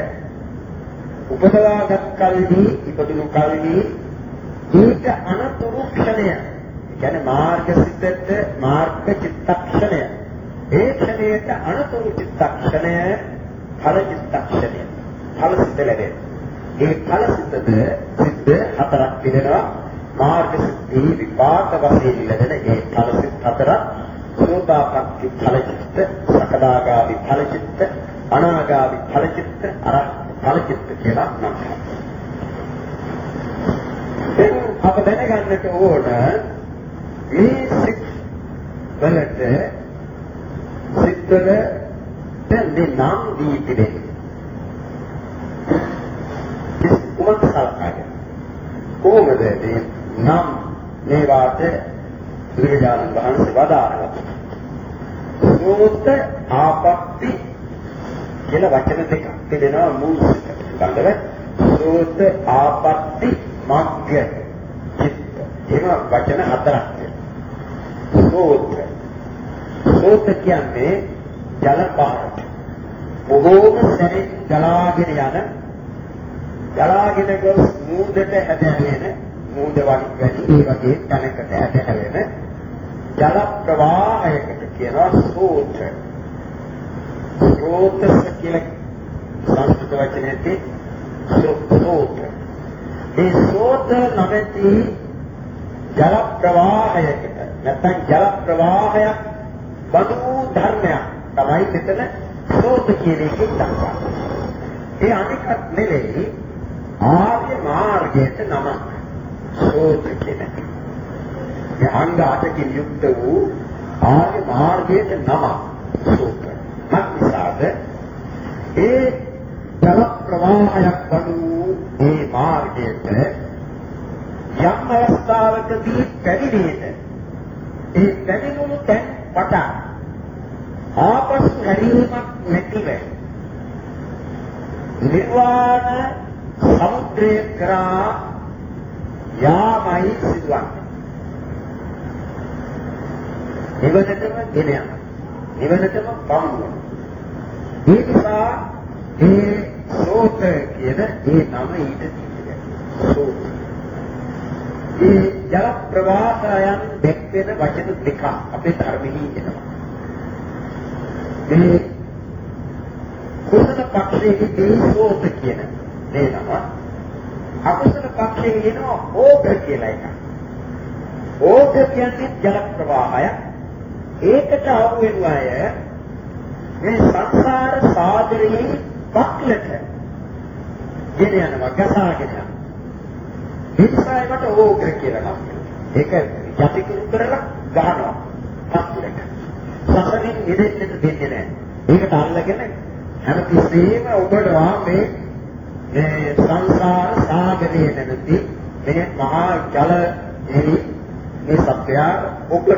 උපදවාගත් කල්හි, ඉපදුණු කල්හි ඊට අනතුරු ක්ෂණය, කියන්නේ මාර්ග සිතට මාර්ග චිත්තක්ෂණය, ඒ ක්ෂණයට අනතුරු චිත්තක්ෂණය ඵල චිත්තක්ෂණය. ඵල සිත ලැබෙන. ඒ ඵල සිතද සිත් හතරක් පිළිනවා. මාර්ග සිත් විපාක වශයෙන් ලැබෙන ඒ ඵල සිත් හතරක් සෝතාපට්ටි ඵල චිත්ත, සකදාගාමි ඵල චිත්ත, අනාගාමි ඵල චිත්ත, අරහත් ඵල චිත්ත කියලා නම්. දැන් අප දැනගන්නට ඕන මේ සිත් වලට සිත් වල දැන් මේ නම් දී තිබෙනවා. කුමක් සලකන්නේ? කොහොමද මේ නම් මේවාට බුදුරජාණන් වහන්සේ වදාළා? සෝත ආපත්‍ති කියලා වචන දෙකක් තිබෙනවා මුල් ගන්නව. සෝත ආපත්‍ති මග්ග චිත්ත. ඒක වචන හතරක් තියෙනවා. සෝත සෝත කියන්නේ ජල පාරට. බොහෝම සැරින් ගලාගෙන යන ගලාගෙන ගොස් මූදට හැදෙන මූද වගේ ඒ වගේ තැනකට හැදෙන ජල ප්‍රවාහයකට කියනවා සෝත. සෝත කියලා සංස්කෘත වචනයේ සෝත. මේ සෝත නැමැති ජල ප්‍රවාහයකට නැත්නම් ජල ප්‍රවාහයක් බඳු ධර්මයක් තමයි මෙතන සෝත කියන එකෙන් දක්වන්නේ. ඒ අනිකක් නෙවෙයි ආර්ය මාර්ගයට නම සෝත කියන්නේ. මේ අංග අටකින් යුක්ත වූ ආර්ය මාර්ගයට නම සෝත. මක්නිසාද ඒ ජල ප්‍රවාහයක් බඳු ඒ මාර්ගයට යම් අවස්ථාවකදී පැමිණෙන ඒ පැමිණුණු තැන් පටන් ආපසු හැරීමක් නැතිව නිර්වාණ සමුද්‍රය කරා යාමයි සිදුවන්නේ. නිවනටම ගෙන යන නිවනටම පමුණුවන. ඒ නිසා ඒ සෝත කියන ඒ නම ඊට තියෙනවා. සෝත. ඒ ජල ප්‍රවාහයන් දැක්වෙන වචන දෙක අපේ ධර්මෙහි එනවා. මේ කුසල පක්ෂයේදී සෝත කියන මේ නම අකුසල පක්ෂයේ එනවා ඕඝ කියලා එකක්. ඕඝ කියන්නේ ජල ප්‍රවාහය. ඒකට අහු වෙන අය මේ සංසාර සාගරයේ පක්ලට ගෙන යනවා ගසාගෙන යනවා. ඉස්සයිවට ඕඝ කියලා නම් ඒක යටිකුරු කරලා ගහනවා පක්ලට. සසරින් නිදෙන්නට දෙන්නේ නැහැ. ඒකට අල්ලගෙන හැමතිස්සෙම ඔබට මේ මේ සංසාර සාගරයේ නැති මේ මහා ජල එහි මේ සත්‍යය ඔබට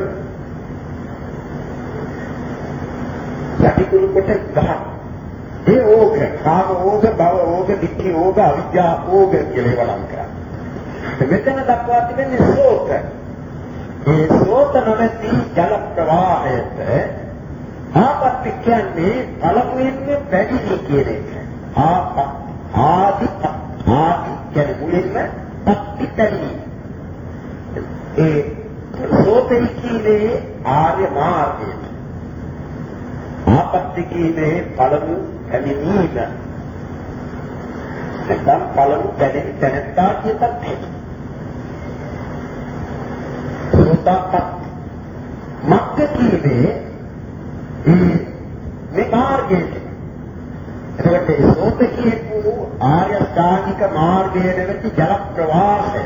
යටිකුරු කොට ගහන. ඒ ඕඝ, කාම ඕඝ, භව ඕඝ, දික්ඛි ඕඝ, අවිද්‍යා ඕඝ කියලා ඒවා නම් කරන්නේ. මෙතන දක්වා තිබෙන්නේ සෝත. මේ සෝත නැති ජල ප්‍රවාහයට ආපත්‍ය කියන්නේ පළමුවෙන්ම පැහැදිලි කියන එක. ආප ආදි ආදි කියන්නේ මුලින්ම පත්‍තිතරි. ඒ සෝතේ කියන්නේ ආර්ය මාර්ගය. ආපත්‍ය කියන්නේ පළමු පැමිණීම. නැත්නම් පළමු පැමිණි තැනත්තා කියතත් සෝතපත් මක්ක කියන්නේ මේ මාර්ගයේ එතකොට ඒ සෝත කියපු ආර්ය ශ්‍රාණික මාර්ගයේ නැති ජල ප්‍රවාහය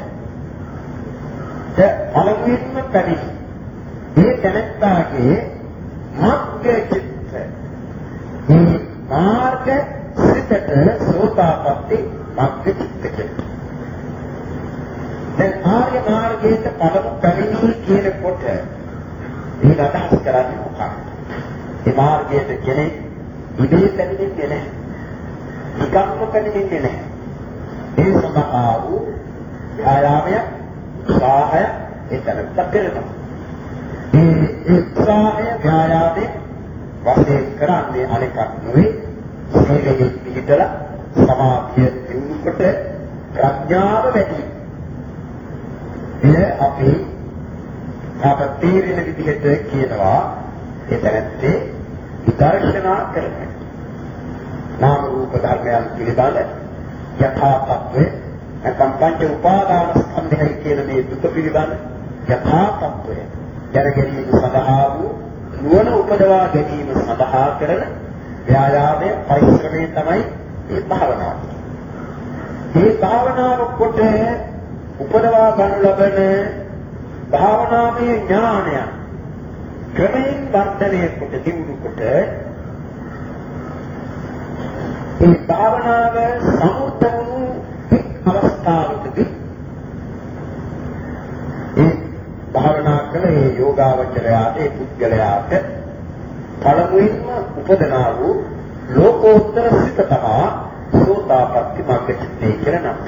ද පළමුවෙන්ම පැමිණි මේ තැනත්තාගේ මග්ග චිත්ත මේ මාර්ග සිතට සෝතාපට්ටි මග්ග චිත්ත කියලා. දැන් ආර්ය මාර්ගයට පළමු පැමිණි කියනකොට මේ අදහස් කරන්නේ මොකක්ද? මේ මාර්ගයට කෙනෙක් ඉබේ පැමිණෙන්නේ නැහැ. නිකම්ම පැමිණෙන්නේ නැහැ. ඒ සඳහා වූ ආයාමය සාහය එතරම් කරනවා. මේ සාහය ආයාමය වශයෙන් කරන්නේ අනෙකක් නෙවෙයි. සීලෙහි පිහිටලා සමාධිය දිනුකොට ප්‍රඥාව වැඩි. එය අපි අපට තේරෙන විදිහට කියනවා එතනත්තේ විදර්ශනා කරනවා. නාම රූප ධර්මයන් පිළිබඳ යථා තත්ත්වය නැත්නම් පංච උපාදාන ස්කන්ධය කියන මේ දුක පිළිබඳ යථා තත්ත්වය දැන ගැනීම සඳහා වූ නුවණ උපදවා ගැනීම සඳහා කරන ව්‍යායාමයේ පරිශ්‍රමයේ තමයි මේ භාවනාව. මේ භාවනාව කොට උපදවා ගන්න ලබන භාවනාවේ ඥානය ක්‍රමයෙන් වර්ධනය කොට දියුණු කොට මේ භාවනාව සමුත් වූ අවස්ථාවකදී ඒ භාවනා කළ ඒ යෝගාවචරයාට ඒ පුද්ගලයාට පළමුවෙන්ම උපදනා වූ ලෝකෝත්තර සිත තමයි සෝතාපට්ටි මාර්ග චිත්තේ කියලා නම්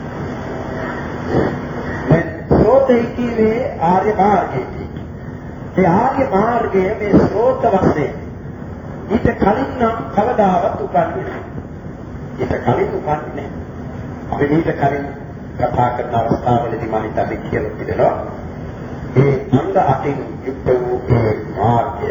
කරන්නේ. මේ සෝතේ කියන්නේ ආර්ය මාර්ගයේ ඒ ආර්ය මාර්ගය මේ ස්රෝත වශයෙන් ඊට කලින් නම් කවදාවත් උපන්නේ නැහැ. ඊට කලින් උපන්නේ නැහැ. අපි ඊට කලින් කතා කරන අවස්ථාවලදී මම හිතන්නේ කියලා තිබෙනවා. ඒ අංග අටින් යුක්ත වූ ඒ මාර්ගය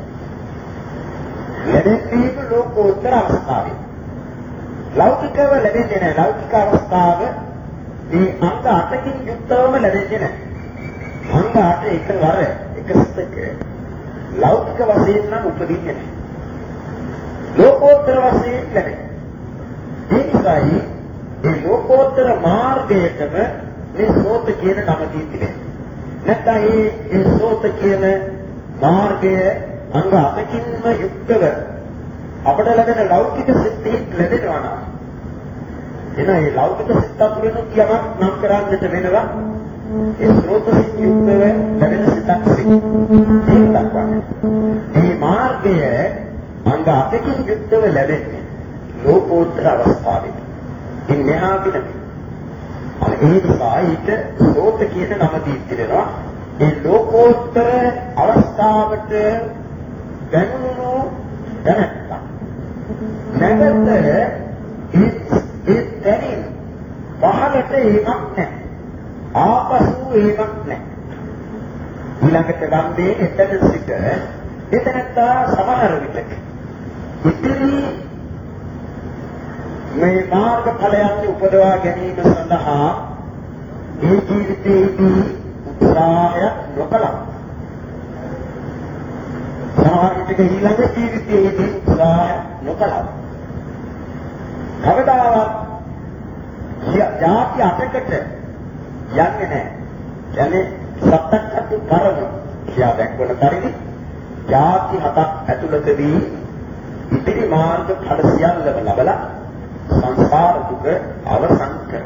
ලැබෙන්නේ ලෝකෝත්තර අවස්ථාවේ. ලෞකිකව ලැබෙන්නේ නැහැ. ලෞකික අවස්ථාව මේ අංග අටකින් යුක්තවම ලැබෙන්නේ නැහැ. අංග අට එකවර එකස්තක ලෞකික වශයෙන් නම් උපදින්නේ නැහැ. ලෝකෝත්තර වශයෙන් ලැබෙන්නේ. ඒ නිසායි මේ ලෝකෝත්තර මාර්ගයටම මේ සෝත කියන නම දී තිබෙනවා. නැත්නම් මේ මේ සෝත කියන මාර්ගය අංග අටකින්ම යුක්තව අපට ලැබෙන ලෞකික සිද්ධි ලැබෙනවා නම් එන මේ ලෞකික සිත් අතුරෙන් යමක් නම් කරන්නට වෙනවා. ඒ සෝත යුක්තව ලැබෙන සිතක් සිද්ධාක්. මේ මාර්ගය අංග අටකින් යුක්තව ලැබෙන්නේ ලෝකෝත්තර අවස්ථාවේ. ඉන්නේ ආපිට අර ඒ නිසා ඊට සෝත කියන නම දී තිබෙනවා. ඒ ලෝකෝත්තර අවස්ථාවට දැනුණු දැනත්තා. නැගත ඒ ඒ දැනීම පහළට ඒමක් නැහැ. ආපසු ඒමක් නැහැ. ඊළඟට ගම්බේ එතන සිට එතනත්තා සමහර විටක ඉතිරි මේ මාර්ග ඵලයන් උපදවා ගැනීම සඳහා ඒ ජීවිතයේදී උත්සාහය නොකළා. සමහර විටක ඊළඟ ජීවිතයේදී උත්සාහය නොකළා. කවදාවත් ජාති අටකට යන්නේ නැහැ. කියන්නේ සත්‍යකතු පරම කියා දැක්වන පරිදි ජාති හතක් ඇතුළතදී ඉතිරි මාර්ග ඵල සියල්ලම ලැබලා සංසාර දුක අවසන් කර.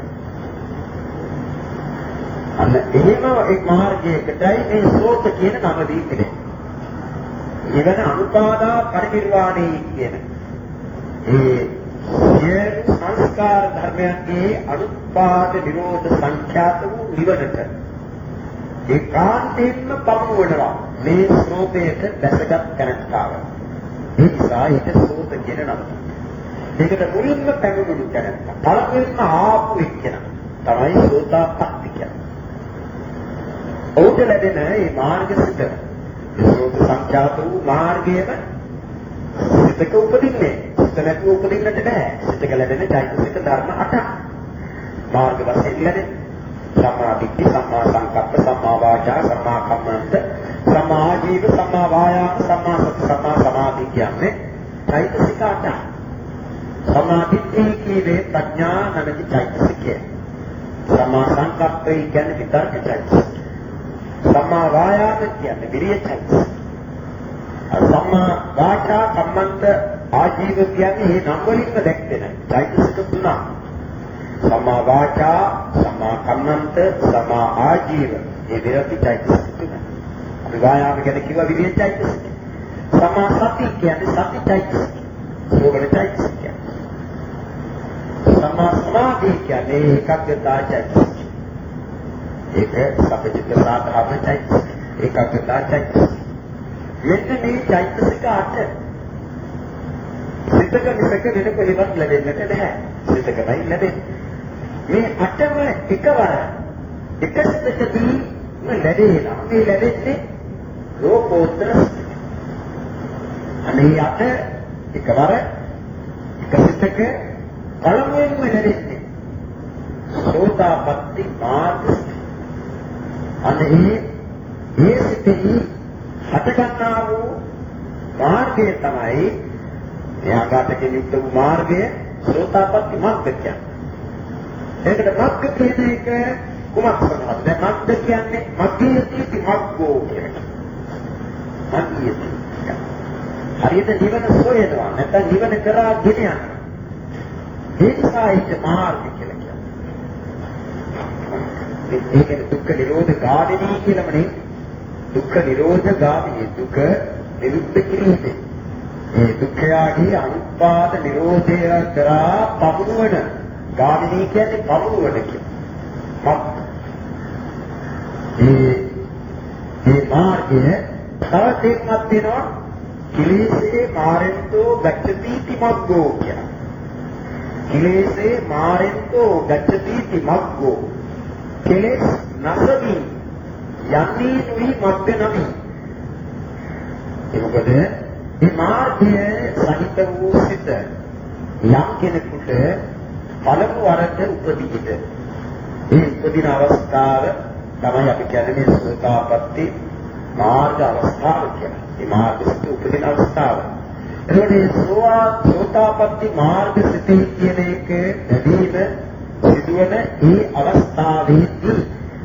අන්න එහෙම එක් මාර්ගයකටයි මේ සෝත කියන නම දී තිබෙන්නේ. ඊවන අනුපාදා පරිනිර්වාණය කියන ඒ සියලු සංස්කාර ධර්මයන්ගේ අනුපාද නිරෝධ සංඛ්‍යාත වූ නිවනට ඒකාන්තයෙන්ම පමුණුවනවා මේ ස්රෝතයට දැසගත් තැනස්ථාව. ඒ නිසා ඒක සෝත කියන නම. ඒකට මුලින්ම පැමිණුණු තැනස්ථා. පළමුවෙන්ම ආපු එක්කෙනා තමයි සෝතාපට්ටි කියන්නේ. ඔහුට ලැබෙන මේ මාර්ග සිත සෝත සංඛ්‍යාත වූ මාර්ගයේම සිතක උපදින්නේ. සිත නැතුව උපදින්නට බෑ. සිතක ලැබෙන චෛතසික ධර්ම අටක්. මාර්ග වශයෙන් ලැබෙන සම්මා දිට්ඨි, සම්මා සංකප්ප, සම්මා වාචා, සම්මා කම්මන්ත, සම්මා ආජීව, සම්මා වායාම, සම්මා සති, සම්මා සමාධි කියන්නේ චෛතසික අටක්. සම්මා දිට්ඨි කියන්නේ ප්‍රඥා නැමැති චෛතසිකය. සම්මා සංකප්පය කියන්නේ විතර්ක චෛතසිකය. සම්මා වායාම කියන්නේ විරිය චෛතසිකය. සම්මා වාචා කම්මන්ත ආජීව කියන්නේ මේ නම් වලින්ම දැක්වෙන චෛතසික තුනක්. සම්මා වාචා, සම්මා කම්මන්ත, සම්මා ආජීව මේ විරති චෛතසික තුන. අපි වායාම ගැන කිව්වා විරිය චෛතසික. සම්මා සති කියන්නේ සති චෛතසික. සෝබන චෛතසික. සම්මා සමාධි කියන්නේ ඒකාග්‍රතා චෛතසික. ඒක සපචිත්ත සාධාරණ චෛතසික. ඒකාග්‍රතා චෛතසික. මෙන්න මේ චෛතසික අට සිතක මිසක වෙන කොහෙවත් ලැබෙන්නට බෑ. සිතකමයි ලැබෙන්නේ. මේ අටම එකවර එක සිතකදී ලැබෙනවා. මේ ලැබෙන්නේ ලෝකෝත්තර. අනේ අට එකවර එක සිතක පළමුවෙන්ම ලැබෙන්නේ සෝතාපට්ටි මාර්ගය. අනේ මේ සිතේ හටගන්නා වූ මාර්ගය තමයි යාගතකින් යුක්ත වූ මාර්ගය සෝතාපට්ටි මාර්ගය කියන්නේ. ඒකට මග්ග කියන එක කුමක් කරනවද? දැන් මග්ග කියන්නේ මග්ගයේදී මග්ගෝ කියන්නේ. මග්ගයේදී. හරියට නිවන සොයනවා නැත්නම් නිවන කරා ගෙන යනවා. ඒ නිසා ඒක මාර්ගය කියලා කියන්නේ. ඒකේ දුක්ඛ නිරෝධ ගාමිනී කියලාම නේ. දුක්ඛ නිරෝධ ගාමිනී දුක නිරුද්ධ කිරීමේ මේ දුක්ඛයාගේ අනුපාද නිරෝධය කරා පමුණුවන ගාමිනී කියන්නේ පමුණුවන කියන්නේ. මේ මේ මාර්ගය තවත් එකක් තියෙනවා කිලේශේ මාරෙන්තෝ ගච්ඡති මග්ගෝ කියලා. කිලේශේ මාරෙන්තෝ ගච්ඡති මග්ගෝ. කෙලෙස් නැසවි යන්නේ නුයි මග්ග නමි. ඒකද මේ මාර්ගය සහිත වූ සිත යම් කෙනෙකුට පළමු වරට උපදීද ඒ උපදින අවස්ථාව තමයි අපි කියන්නේ සෝතාපට්ටි මාර්ග අවස්ථාව කියලා. මේ මාර්ගසිත උපදින අවස්ථාව. එතකොට මේ සෝතාපට්ටි මාර්ග සිතේ කියන එක ලැබීම සිදුවන ඒ අවස්ථාවේදී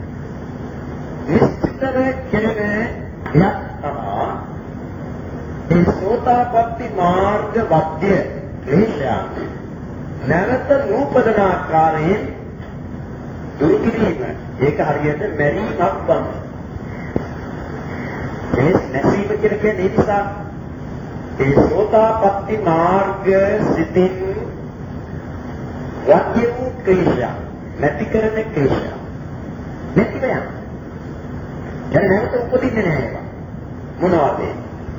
විස්තර කෙරෙන යක් තමයි ඒ සෝතාපට්ටි මාර්ග වද්‍ය ක්ලේශයන් නැවත නූපදන ආකාරයෙන් දුරු කිරීම. ඒක හරියට මැරීමක් වගේ. ඒ නැසීම කියන්නේ නිසා ඒ සෝතාපට්ටි මාර්ග සිතින් වද්‍ය වූ ක්ලේශය නැති කරන ක්ලේශය නැතිව යන. දැන් නැවත උපදින්නේ නැහැ. මොනවද ඒ?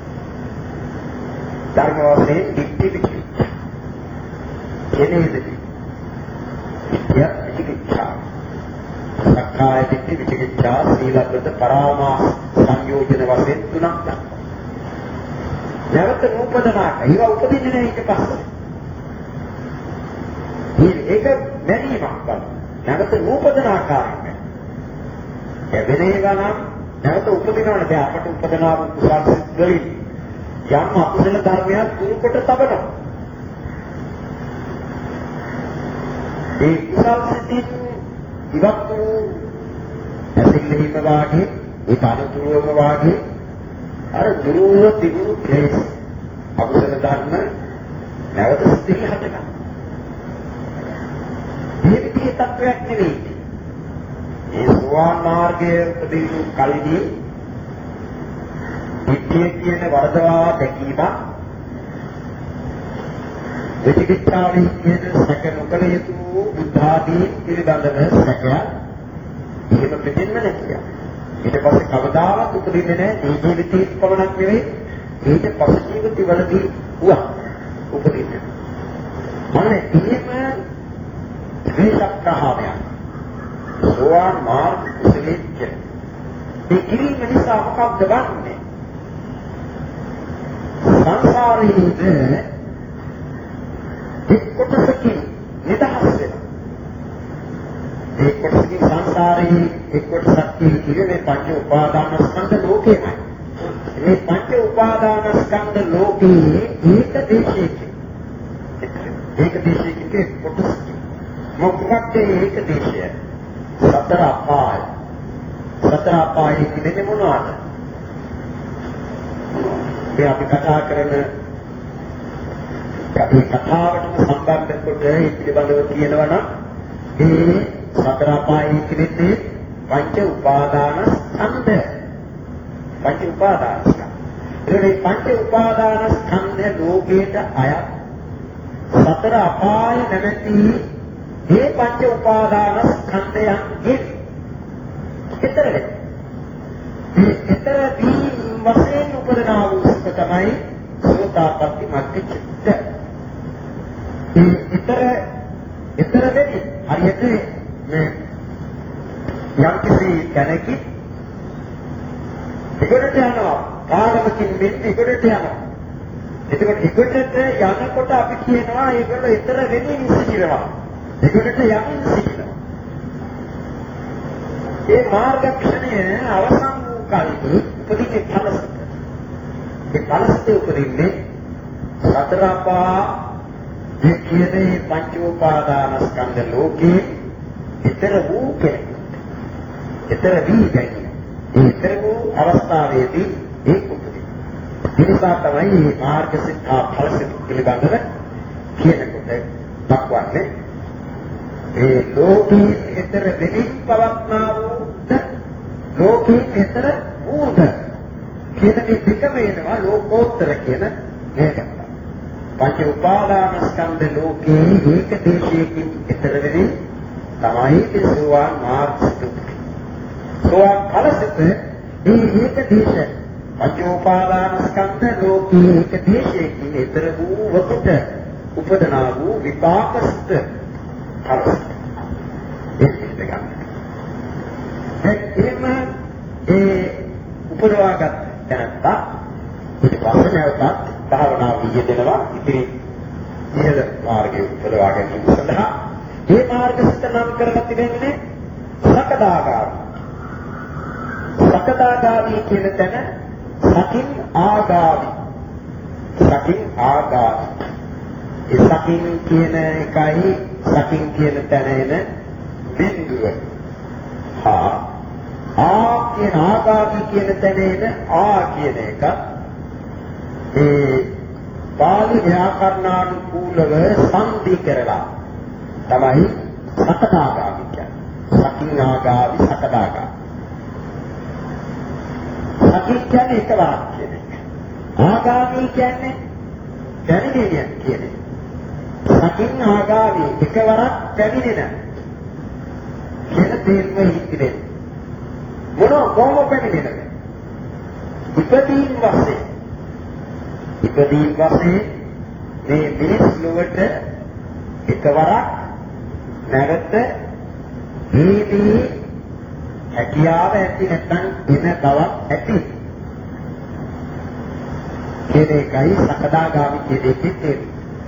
ධර්ම වශයෙන් දික්ටි දික්ටි. කෙනෙක්ද? ය විචිකිච්ඡා. සක්කාය දිට්ඨි විචිකිච්ඡා සීලබ්බත පරාමාස සංයෝජන වශයෙන් තුනක් ගන්න. නැවත නූපදනාක ඒවා උපදින්නේ නැහැ ඊට පස්සේ. මේක මැරීමක් ගන්න. නැවත නූපදන ආකාරයෙන්. ඒ වෙනේවා නම් නැවත උපදිනවනේ දැන් අපට උපදනා වූ කුසල් සිද්දලින් යම් අකුසල ධර්මයක් දුරු කොට තබනවා. ඒ කුසල් සිද්දින් ඉවත් වූ ඇසිල්ලීම වාගේ ඒ පාරතුරුවම වාගේ අර දුරුව තිබුණු ක්ලේශ අකුසල ධර්ම නැවත සිද්ධ හටගන්නවා. මේ විදිහේ තත්වයක් නෙවෙයි. මේ සෝවාන් මාර්ගයේ උපදින කල්දී ඉතිේ කියන වර්ධවා දැකීම විචිකිච්ඡාවෙන් කියන සැක නොකළ යුතු බුද්ධාදී පිළිබඳව සැකය එහෙම පිටින්ම නැතිය. ඊට පස්සේ කවදාවත් උපදින්නේ නැහැ. මේ ජීවිතේ පමණක් නෙවෙයි ඊට පස්සේ ජීවිතවලදී වුණා උපදින්නේ. මොනේ එහෙම විශක්ඛාවය සෝවාන් මාර්ග කුසලෙච්ච ඒ කිරීම නිසා මොකක්ද වන්නේ? සංසාරයේ එක් කොටසකින් නිදහස් වෙනවා. ඒ කොටසකින් සංසාරයේ එක් කොටසක් කියන්නේ පංච උපාදානස්කන්ධ ලෝකෙමයි. මේ පංච උපාදානස්කන්ධ ලෝකයේ ඒක දේශයක ඒක දේශයක කොටස මොකක්ද ඒක දේශය? සතර අපාය. සතර අපාය කියන්නේ මොනවද? ඒ අපි කතා කරන අපි කතාවට සම්බන්ධ කොට ඒ පිළිබඳව කියනවා නම් ඒ සතර අපාය කියන්නේ පංච උපාදාන ස්කන්ධ. පංච උපාදාන ස්කන්ධ. ඒ පංච උපාදාන ස්කන්ධ ලෝකයට අයත් සතර අපාය නැමැති මේ පංච උපාදාන ස්කන්ධයන්ගේ ඊතර මේ ඊතර දී වශයෙන් උපදනා වූ සුඛ තමයි සෝතාපට්ටි මග්ග චිත්ත. මේ ඊතර ඊතර දෙවි හරියට මේ යම් කිසි කෙනෙක් ඒකට යනවා කාලවකින් මෙන්න ඒකට යනවා. එතකොට ඒකට යනකොට අපි කියනවා ඒගොල්ලෝ ඊතර වෙන්නේ නිසිරවා. ඒකට යමින් සිටිනවා. ඒ මාර්ගක්ෂණය අවසන් වූ කල්හි උපදින්නේ ඵලසිත. ඒ ඵලසිත උපදින්නේ සතර අපා මේ කියන්නේ පංච උපාදානස්කන්ධ ලෝකේ ඊතර වූ කෙනෙක්. ඊතර වී ගැනීම. ඒ ඊතර වූ අවස්ථාවේදී ඒ උපදින. ඒ නිසා තමයි මේ මාර්ගසිත ඵලසිත පිළිබඳව කියනකොට දක්වන්නේ ඒ ලෝකී ඊතර දෙවි පවත්නා වූද ලෝකී ඊතර වූද කියන මේ දෙක වෙනවා ලෝකෝත්තර කියන මේක. පංච උපාදානස්කන්ධ ලෝකේ ඒක දේශයකින් ඊතර වෙන්නේ තමයි සෝවාන් මාර්ගසිත. සෝවාන් ඵලසිත මේ ඒක දේශ පංචෝපාදාන ස්කන්ධ ලෝකයේ එක දේශයකින් ඊතර වූ වකට උපදනා වූ විපාකස්ත කරස් ඒක ගන්න. එහෙම ඒ උපදවාගත් දැනත්තා ඊට පස්සේ නැවතත් භාවනාව යෙදෙනවා ඉතිරි ඉහළ මාර්ගයේ උපදවා ගැනීම සඳහා මේ මාර්ගසිත නම් කරලා තිබෙන්නේ සකදාගාමී. සකදාගාමී කියන තැන සකින් ආගාමී. සකින් ආගාමී. ඒ සකින් කියන එකයි සකින් කියන තැන එන බිඳුව. හා ආ කියන ආගාමී කියන තැන එන ආ කියන එක ඒ පාලි ව්‍යාකරණානුකූලව සංදි කරලා තමයි සකදාගාමී කියන්නේ. සකින් ආගාමී සකදාගාමී. සකින් කියන්නේ එක වාක්‍යයක්. ආගාමී කියන්නේ දැනෙන්නේ කියන්නේ. සකින් ආගාමී එකවරක් දැනෙන්නේ කියන තේරුම හිතේ. මොන කොහොම පැමිණෙනද? ඉපදීන් වශයෙන් ඉපදීන් වශයෙන් මේ මිනිස් ලොවට එකවරක් නැවත මේදී හැකියාව ඇති නැත්නම් දින බවක් ඇති. මේ දෙකයි සකදාගාමී කියන එකේ තේරුම.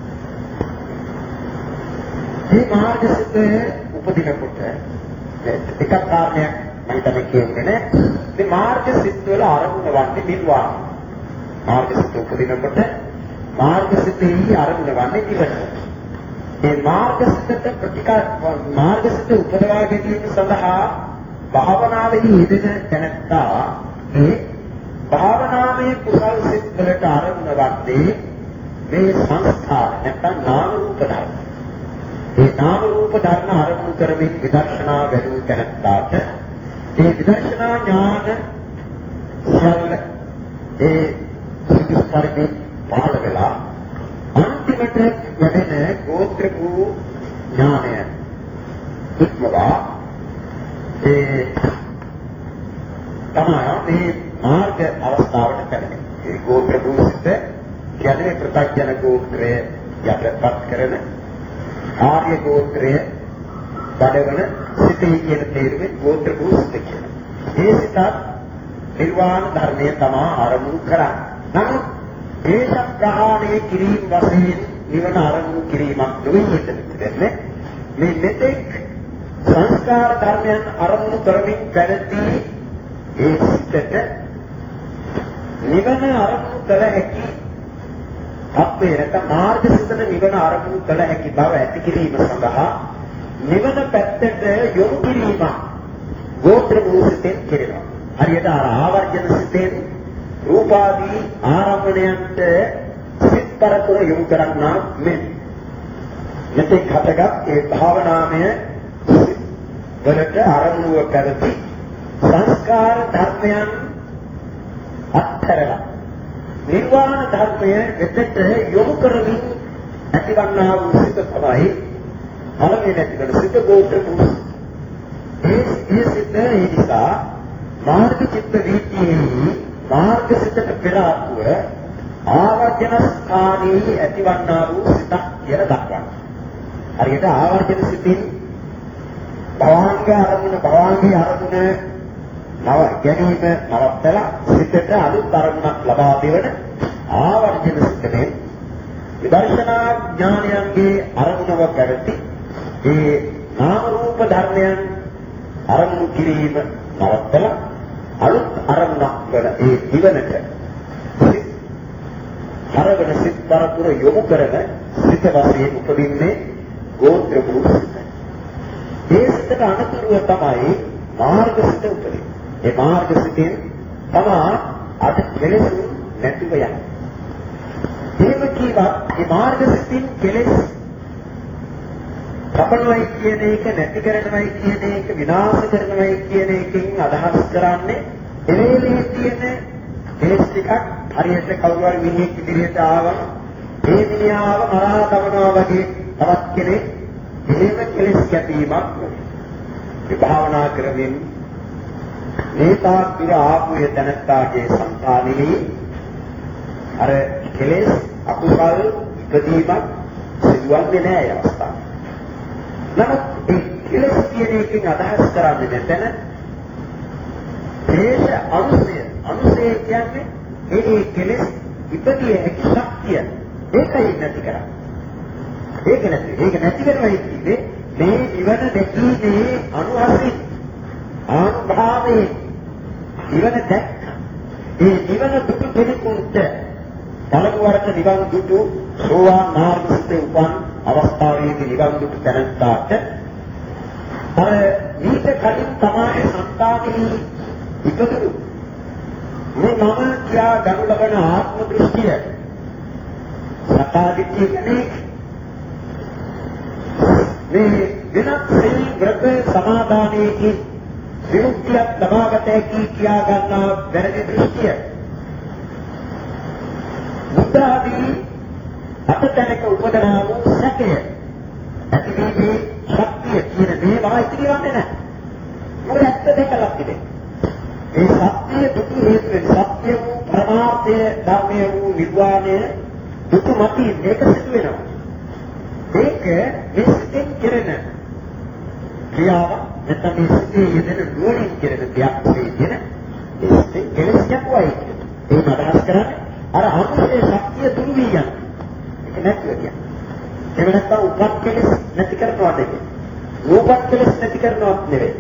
මේ මාර්ගසිත උපදිනකොට එක කාරණයක් මම තමයි කියන්නේ මේ මාර්ගසිත වල ආරම්භ වන්නේ නිර්වාණ. මාර්ගසිත උපදිනකොට මාර්ගසිතෙහි ආරම්භ වන්නේ නිවන. මේ මාර්ගසිතට ප්‍රතිකාර මාර්ගසිත උපදවා ගැනීම සඳහා භාවනාවෙහි යෙදෙන තැනැත්තා මේ භාවනාවේ කුසල් සිත් වලට ආරම්භ වන්නේ මේ සංස්කාර නැත්නම් නාම රූප ධර්ම. මේ නාම රූප ධර්ම ආරම්භ කරමින් විදර්ශනා වැඩි තැනැත්තාට මේ විදර්ශනා ඥාන සරල ඒ සිතුස්පරිදි පහළ වෙලා අන්තිමට වැඩෙන ගෝත්‍ර වූ ඥානය ඉක්මවා ඒ තමයි මේ මාර්ග අවස්ථාවට පැමිණෙන්නේ. ඒ ගෝත්‍ර භූසිත කියන්නේ ප්‍රත්‍යඥ ගෝත්‍රය යටපත් කරන ආර්ය ගෝත්‍රය බඩවන සිතේ කියන තේරුමේ ගෝත්‍ර භූසිත කියනවා. ඒ සිතත් නිර්වාණ ධර්මයේ තමා ආරම්භ කරන්නේ. නමුත් දේශ ප්‍රහාණය කිරීම වශයෙන් නිවන ආරම්භ කිරීමක් නෙවෙයි මේ මෙතෙක් සංස්කාර ධර්මයන් ආරම්භ කරමින් පැවති ඒ සිතට නිවන ආරම්භ කළ හැකි අපේ රට මාර්ග සිතන නිවන ආරම්භ කළ හැකි බව ඇති කිරීම සඳහා නිවන පැත්තට යොමු කිරීම ගෝත්‍ර භූසිතෙන් කෙරෙනවා. හරියට ආවර්ජන සිතෙන් රූපාදී ආරම්භණයන්ට සිත් පරතර යොමු කරන්නා මෙන් මෙතෙක් හටගත් ඒ භාවනාමය වලට ආරම්භව කරති සංස්කාර ධර්මයන් අත්හැරලා නිර්වාණ ධර්මය වෙතට යොමු කරමින් ඇතිවන්නා වූ සිත තමයි පළවෙනි ඇතිවන සිත ගෝත්‍ර භූසිත. ඒ ඒ සිත ඒ නිසා මාර්ග චිත්ත වීතියෙහි මාර්ග සිතට පෙර ආත්ව ආවර්ජන ස්ථානයේ ඇතිවන්නා වූ සිතක් කියලා දක්වනවා. හරියට ආවර්ජන සිතින් භවංග අරමුණ භවංගී අරමුණ නව ගැනීම නවත්තලා සිතට අලුත් අරමුණක් ලබා දෙවන ආවර්ජන සිතේ විදර්ශනා ඥානයන්ගේ අරමුණව පැවති ඒ නාම රූප ධර්මයන් අරමුණු කිරීම නවත්තලා අලුත් අරමුණක් වන ඒ දිවනට හරවන සිත් පරපුර යොමු කරන සිත වශයෙන් උපදින්නේ ගෝත්‍ර භූසිත. ඒ සිතට අනුතුරුව තමයි මාර්ග සිත උපදින්නේ. ඒ මාර්ග සිතෙන් තමයි අද කෙලෙස් නැතිව යන්නේ. එහෙම කියවත් මේ මාර්ග සිතින් කෙලෙස් කපනවයි කියන එක නැති කරනවයි කියන එක විනාශ කරනවයි කියන එකෙන් අදහස් කරන්නේ එළෙලේ තියෙන කෙලෙස් ටිකක් හරියට කවුරු හරි මිනිහෙක් ඉදිරියට ආවම ඒ මිනිහාව මරා දමනවා වගේ තවත් කෙනෙක් එහෙම කෙලෙස් කැපීමක් නෙවෙයි. භාවනා කරමින් මේතා පිර ආපුය දැනත්තාගේ සංකාමී අර කෙලෙස් අකුසල් ඉදීමක් සිදුවන්නේ නැහැ අවස්ථාව. නමුත් ඒ කෙලෙස් කියන එකෙන් අදහස් කරන්නේ නැතන දේශ අනුසය අනුසය කියන්නේ ඒ ඒ කෙලෙස් ඉපදී හැකි ශක්තිය ඒකයි නැති කරන්නේ. ඒක නැති ඒක නැති කරනවා කියන්නේ මේ ඉවන දැකීමේ අනුහසි ආභාවයේ ඉවන දැක්ක ඒ ඉවන දුක කෙනෙකුට පළමු වරට නිවන් දුටු සෝවාන් මාර්ගයේ උපන් අවස්ථාවේදී නිවන් දුටු තැනට අර ඊට කලින් තමයි සංකාමී ඉපදුණු මේ මම කියා ගනු ලබන ආත්ම දෘෂ්ටිය සකාදිට්ඨිය කියන්නේ මේ වෙනත් ශ්‍රී ව්‍රත සමාදානයේදී විමුක්තියක් ලබාගත හැකි කියා ගන්නා වැරදි දෘෂ්ටිය මුද්‍රාදී අපතනක උපදනා වූ සැකය ඇතිවීමේ ශක්තිය කියන මේවා ඉතිරිවන්නේ නැහැ. මොකද ඇත්ත දෙකක් තිබෙනවා. ඒ සත්‍ය දුතු හේතුවෙන් සත්‍ය වූ පරමාර්ථය ධර්මය වූ නිර්වාණය දුතු මතී මේක සිදු වෙනවා. ඒක මේ සිතෙන් කෙරෙන ක්‍රියාව නැත්නම් මේ සිතේ යෙදෙන නුවණින් කෙරෙන දෙයක් වේදෙන ඒ සිතේ කෙලෙස්යක් වයි. ඒක අදහස් කරන්නේ අර අනුසේ ශක්තිය දුරු වී යන ඒක නැතිව කියන්නේ. ඒක නැත්නම් උපත් කෙලෙස් නැති කරනවාද කියන්නේ. රූපත් කෙලෙස් නැති කරනවත් නෙවෙයි.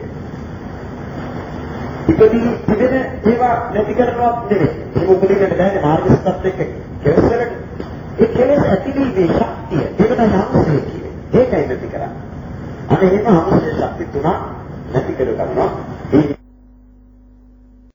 ඉතින් ඉතින් ඒවා නැති කරනවත් නෙවෙයි. ඒක උපදින්නට බෑනේ මාර්ගස්පත් එක්ක කෙලෙස් වලට. ඒ කෙලෙස් ඇතිවීමේ ශක්තිය ඒකට අනුසේ කියන්නේ. ඒකයි නැති කරන්නේ. අනේ එහෙම අනුසේ ශක්තිය තුන නැති කර ගන්නවා.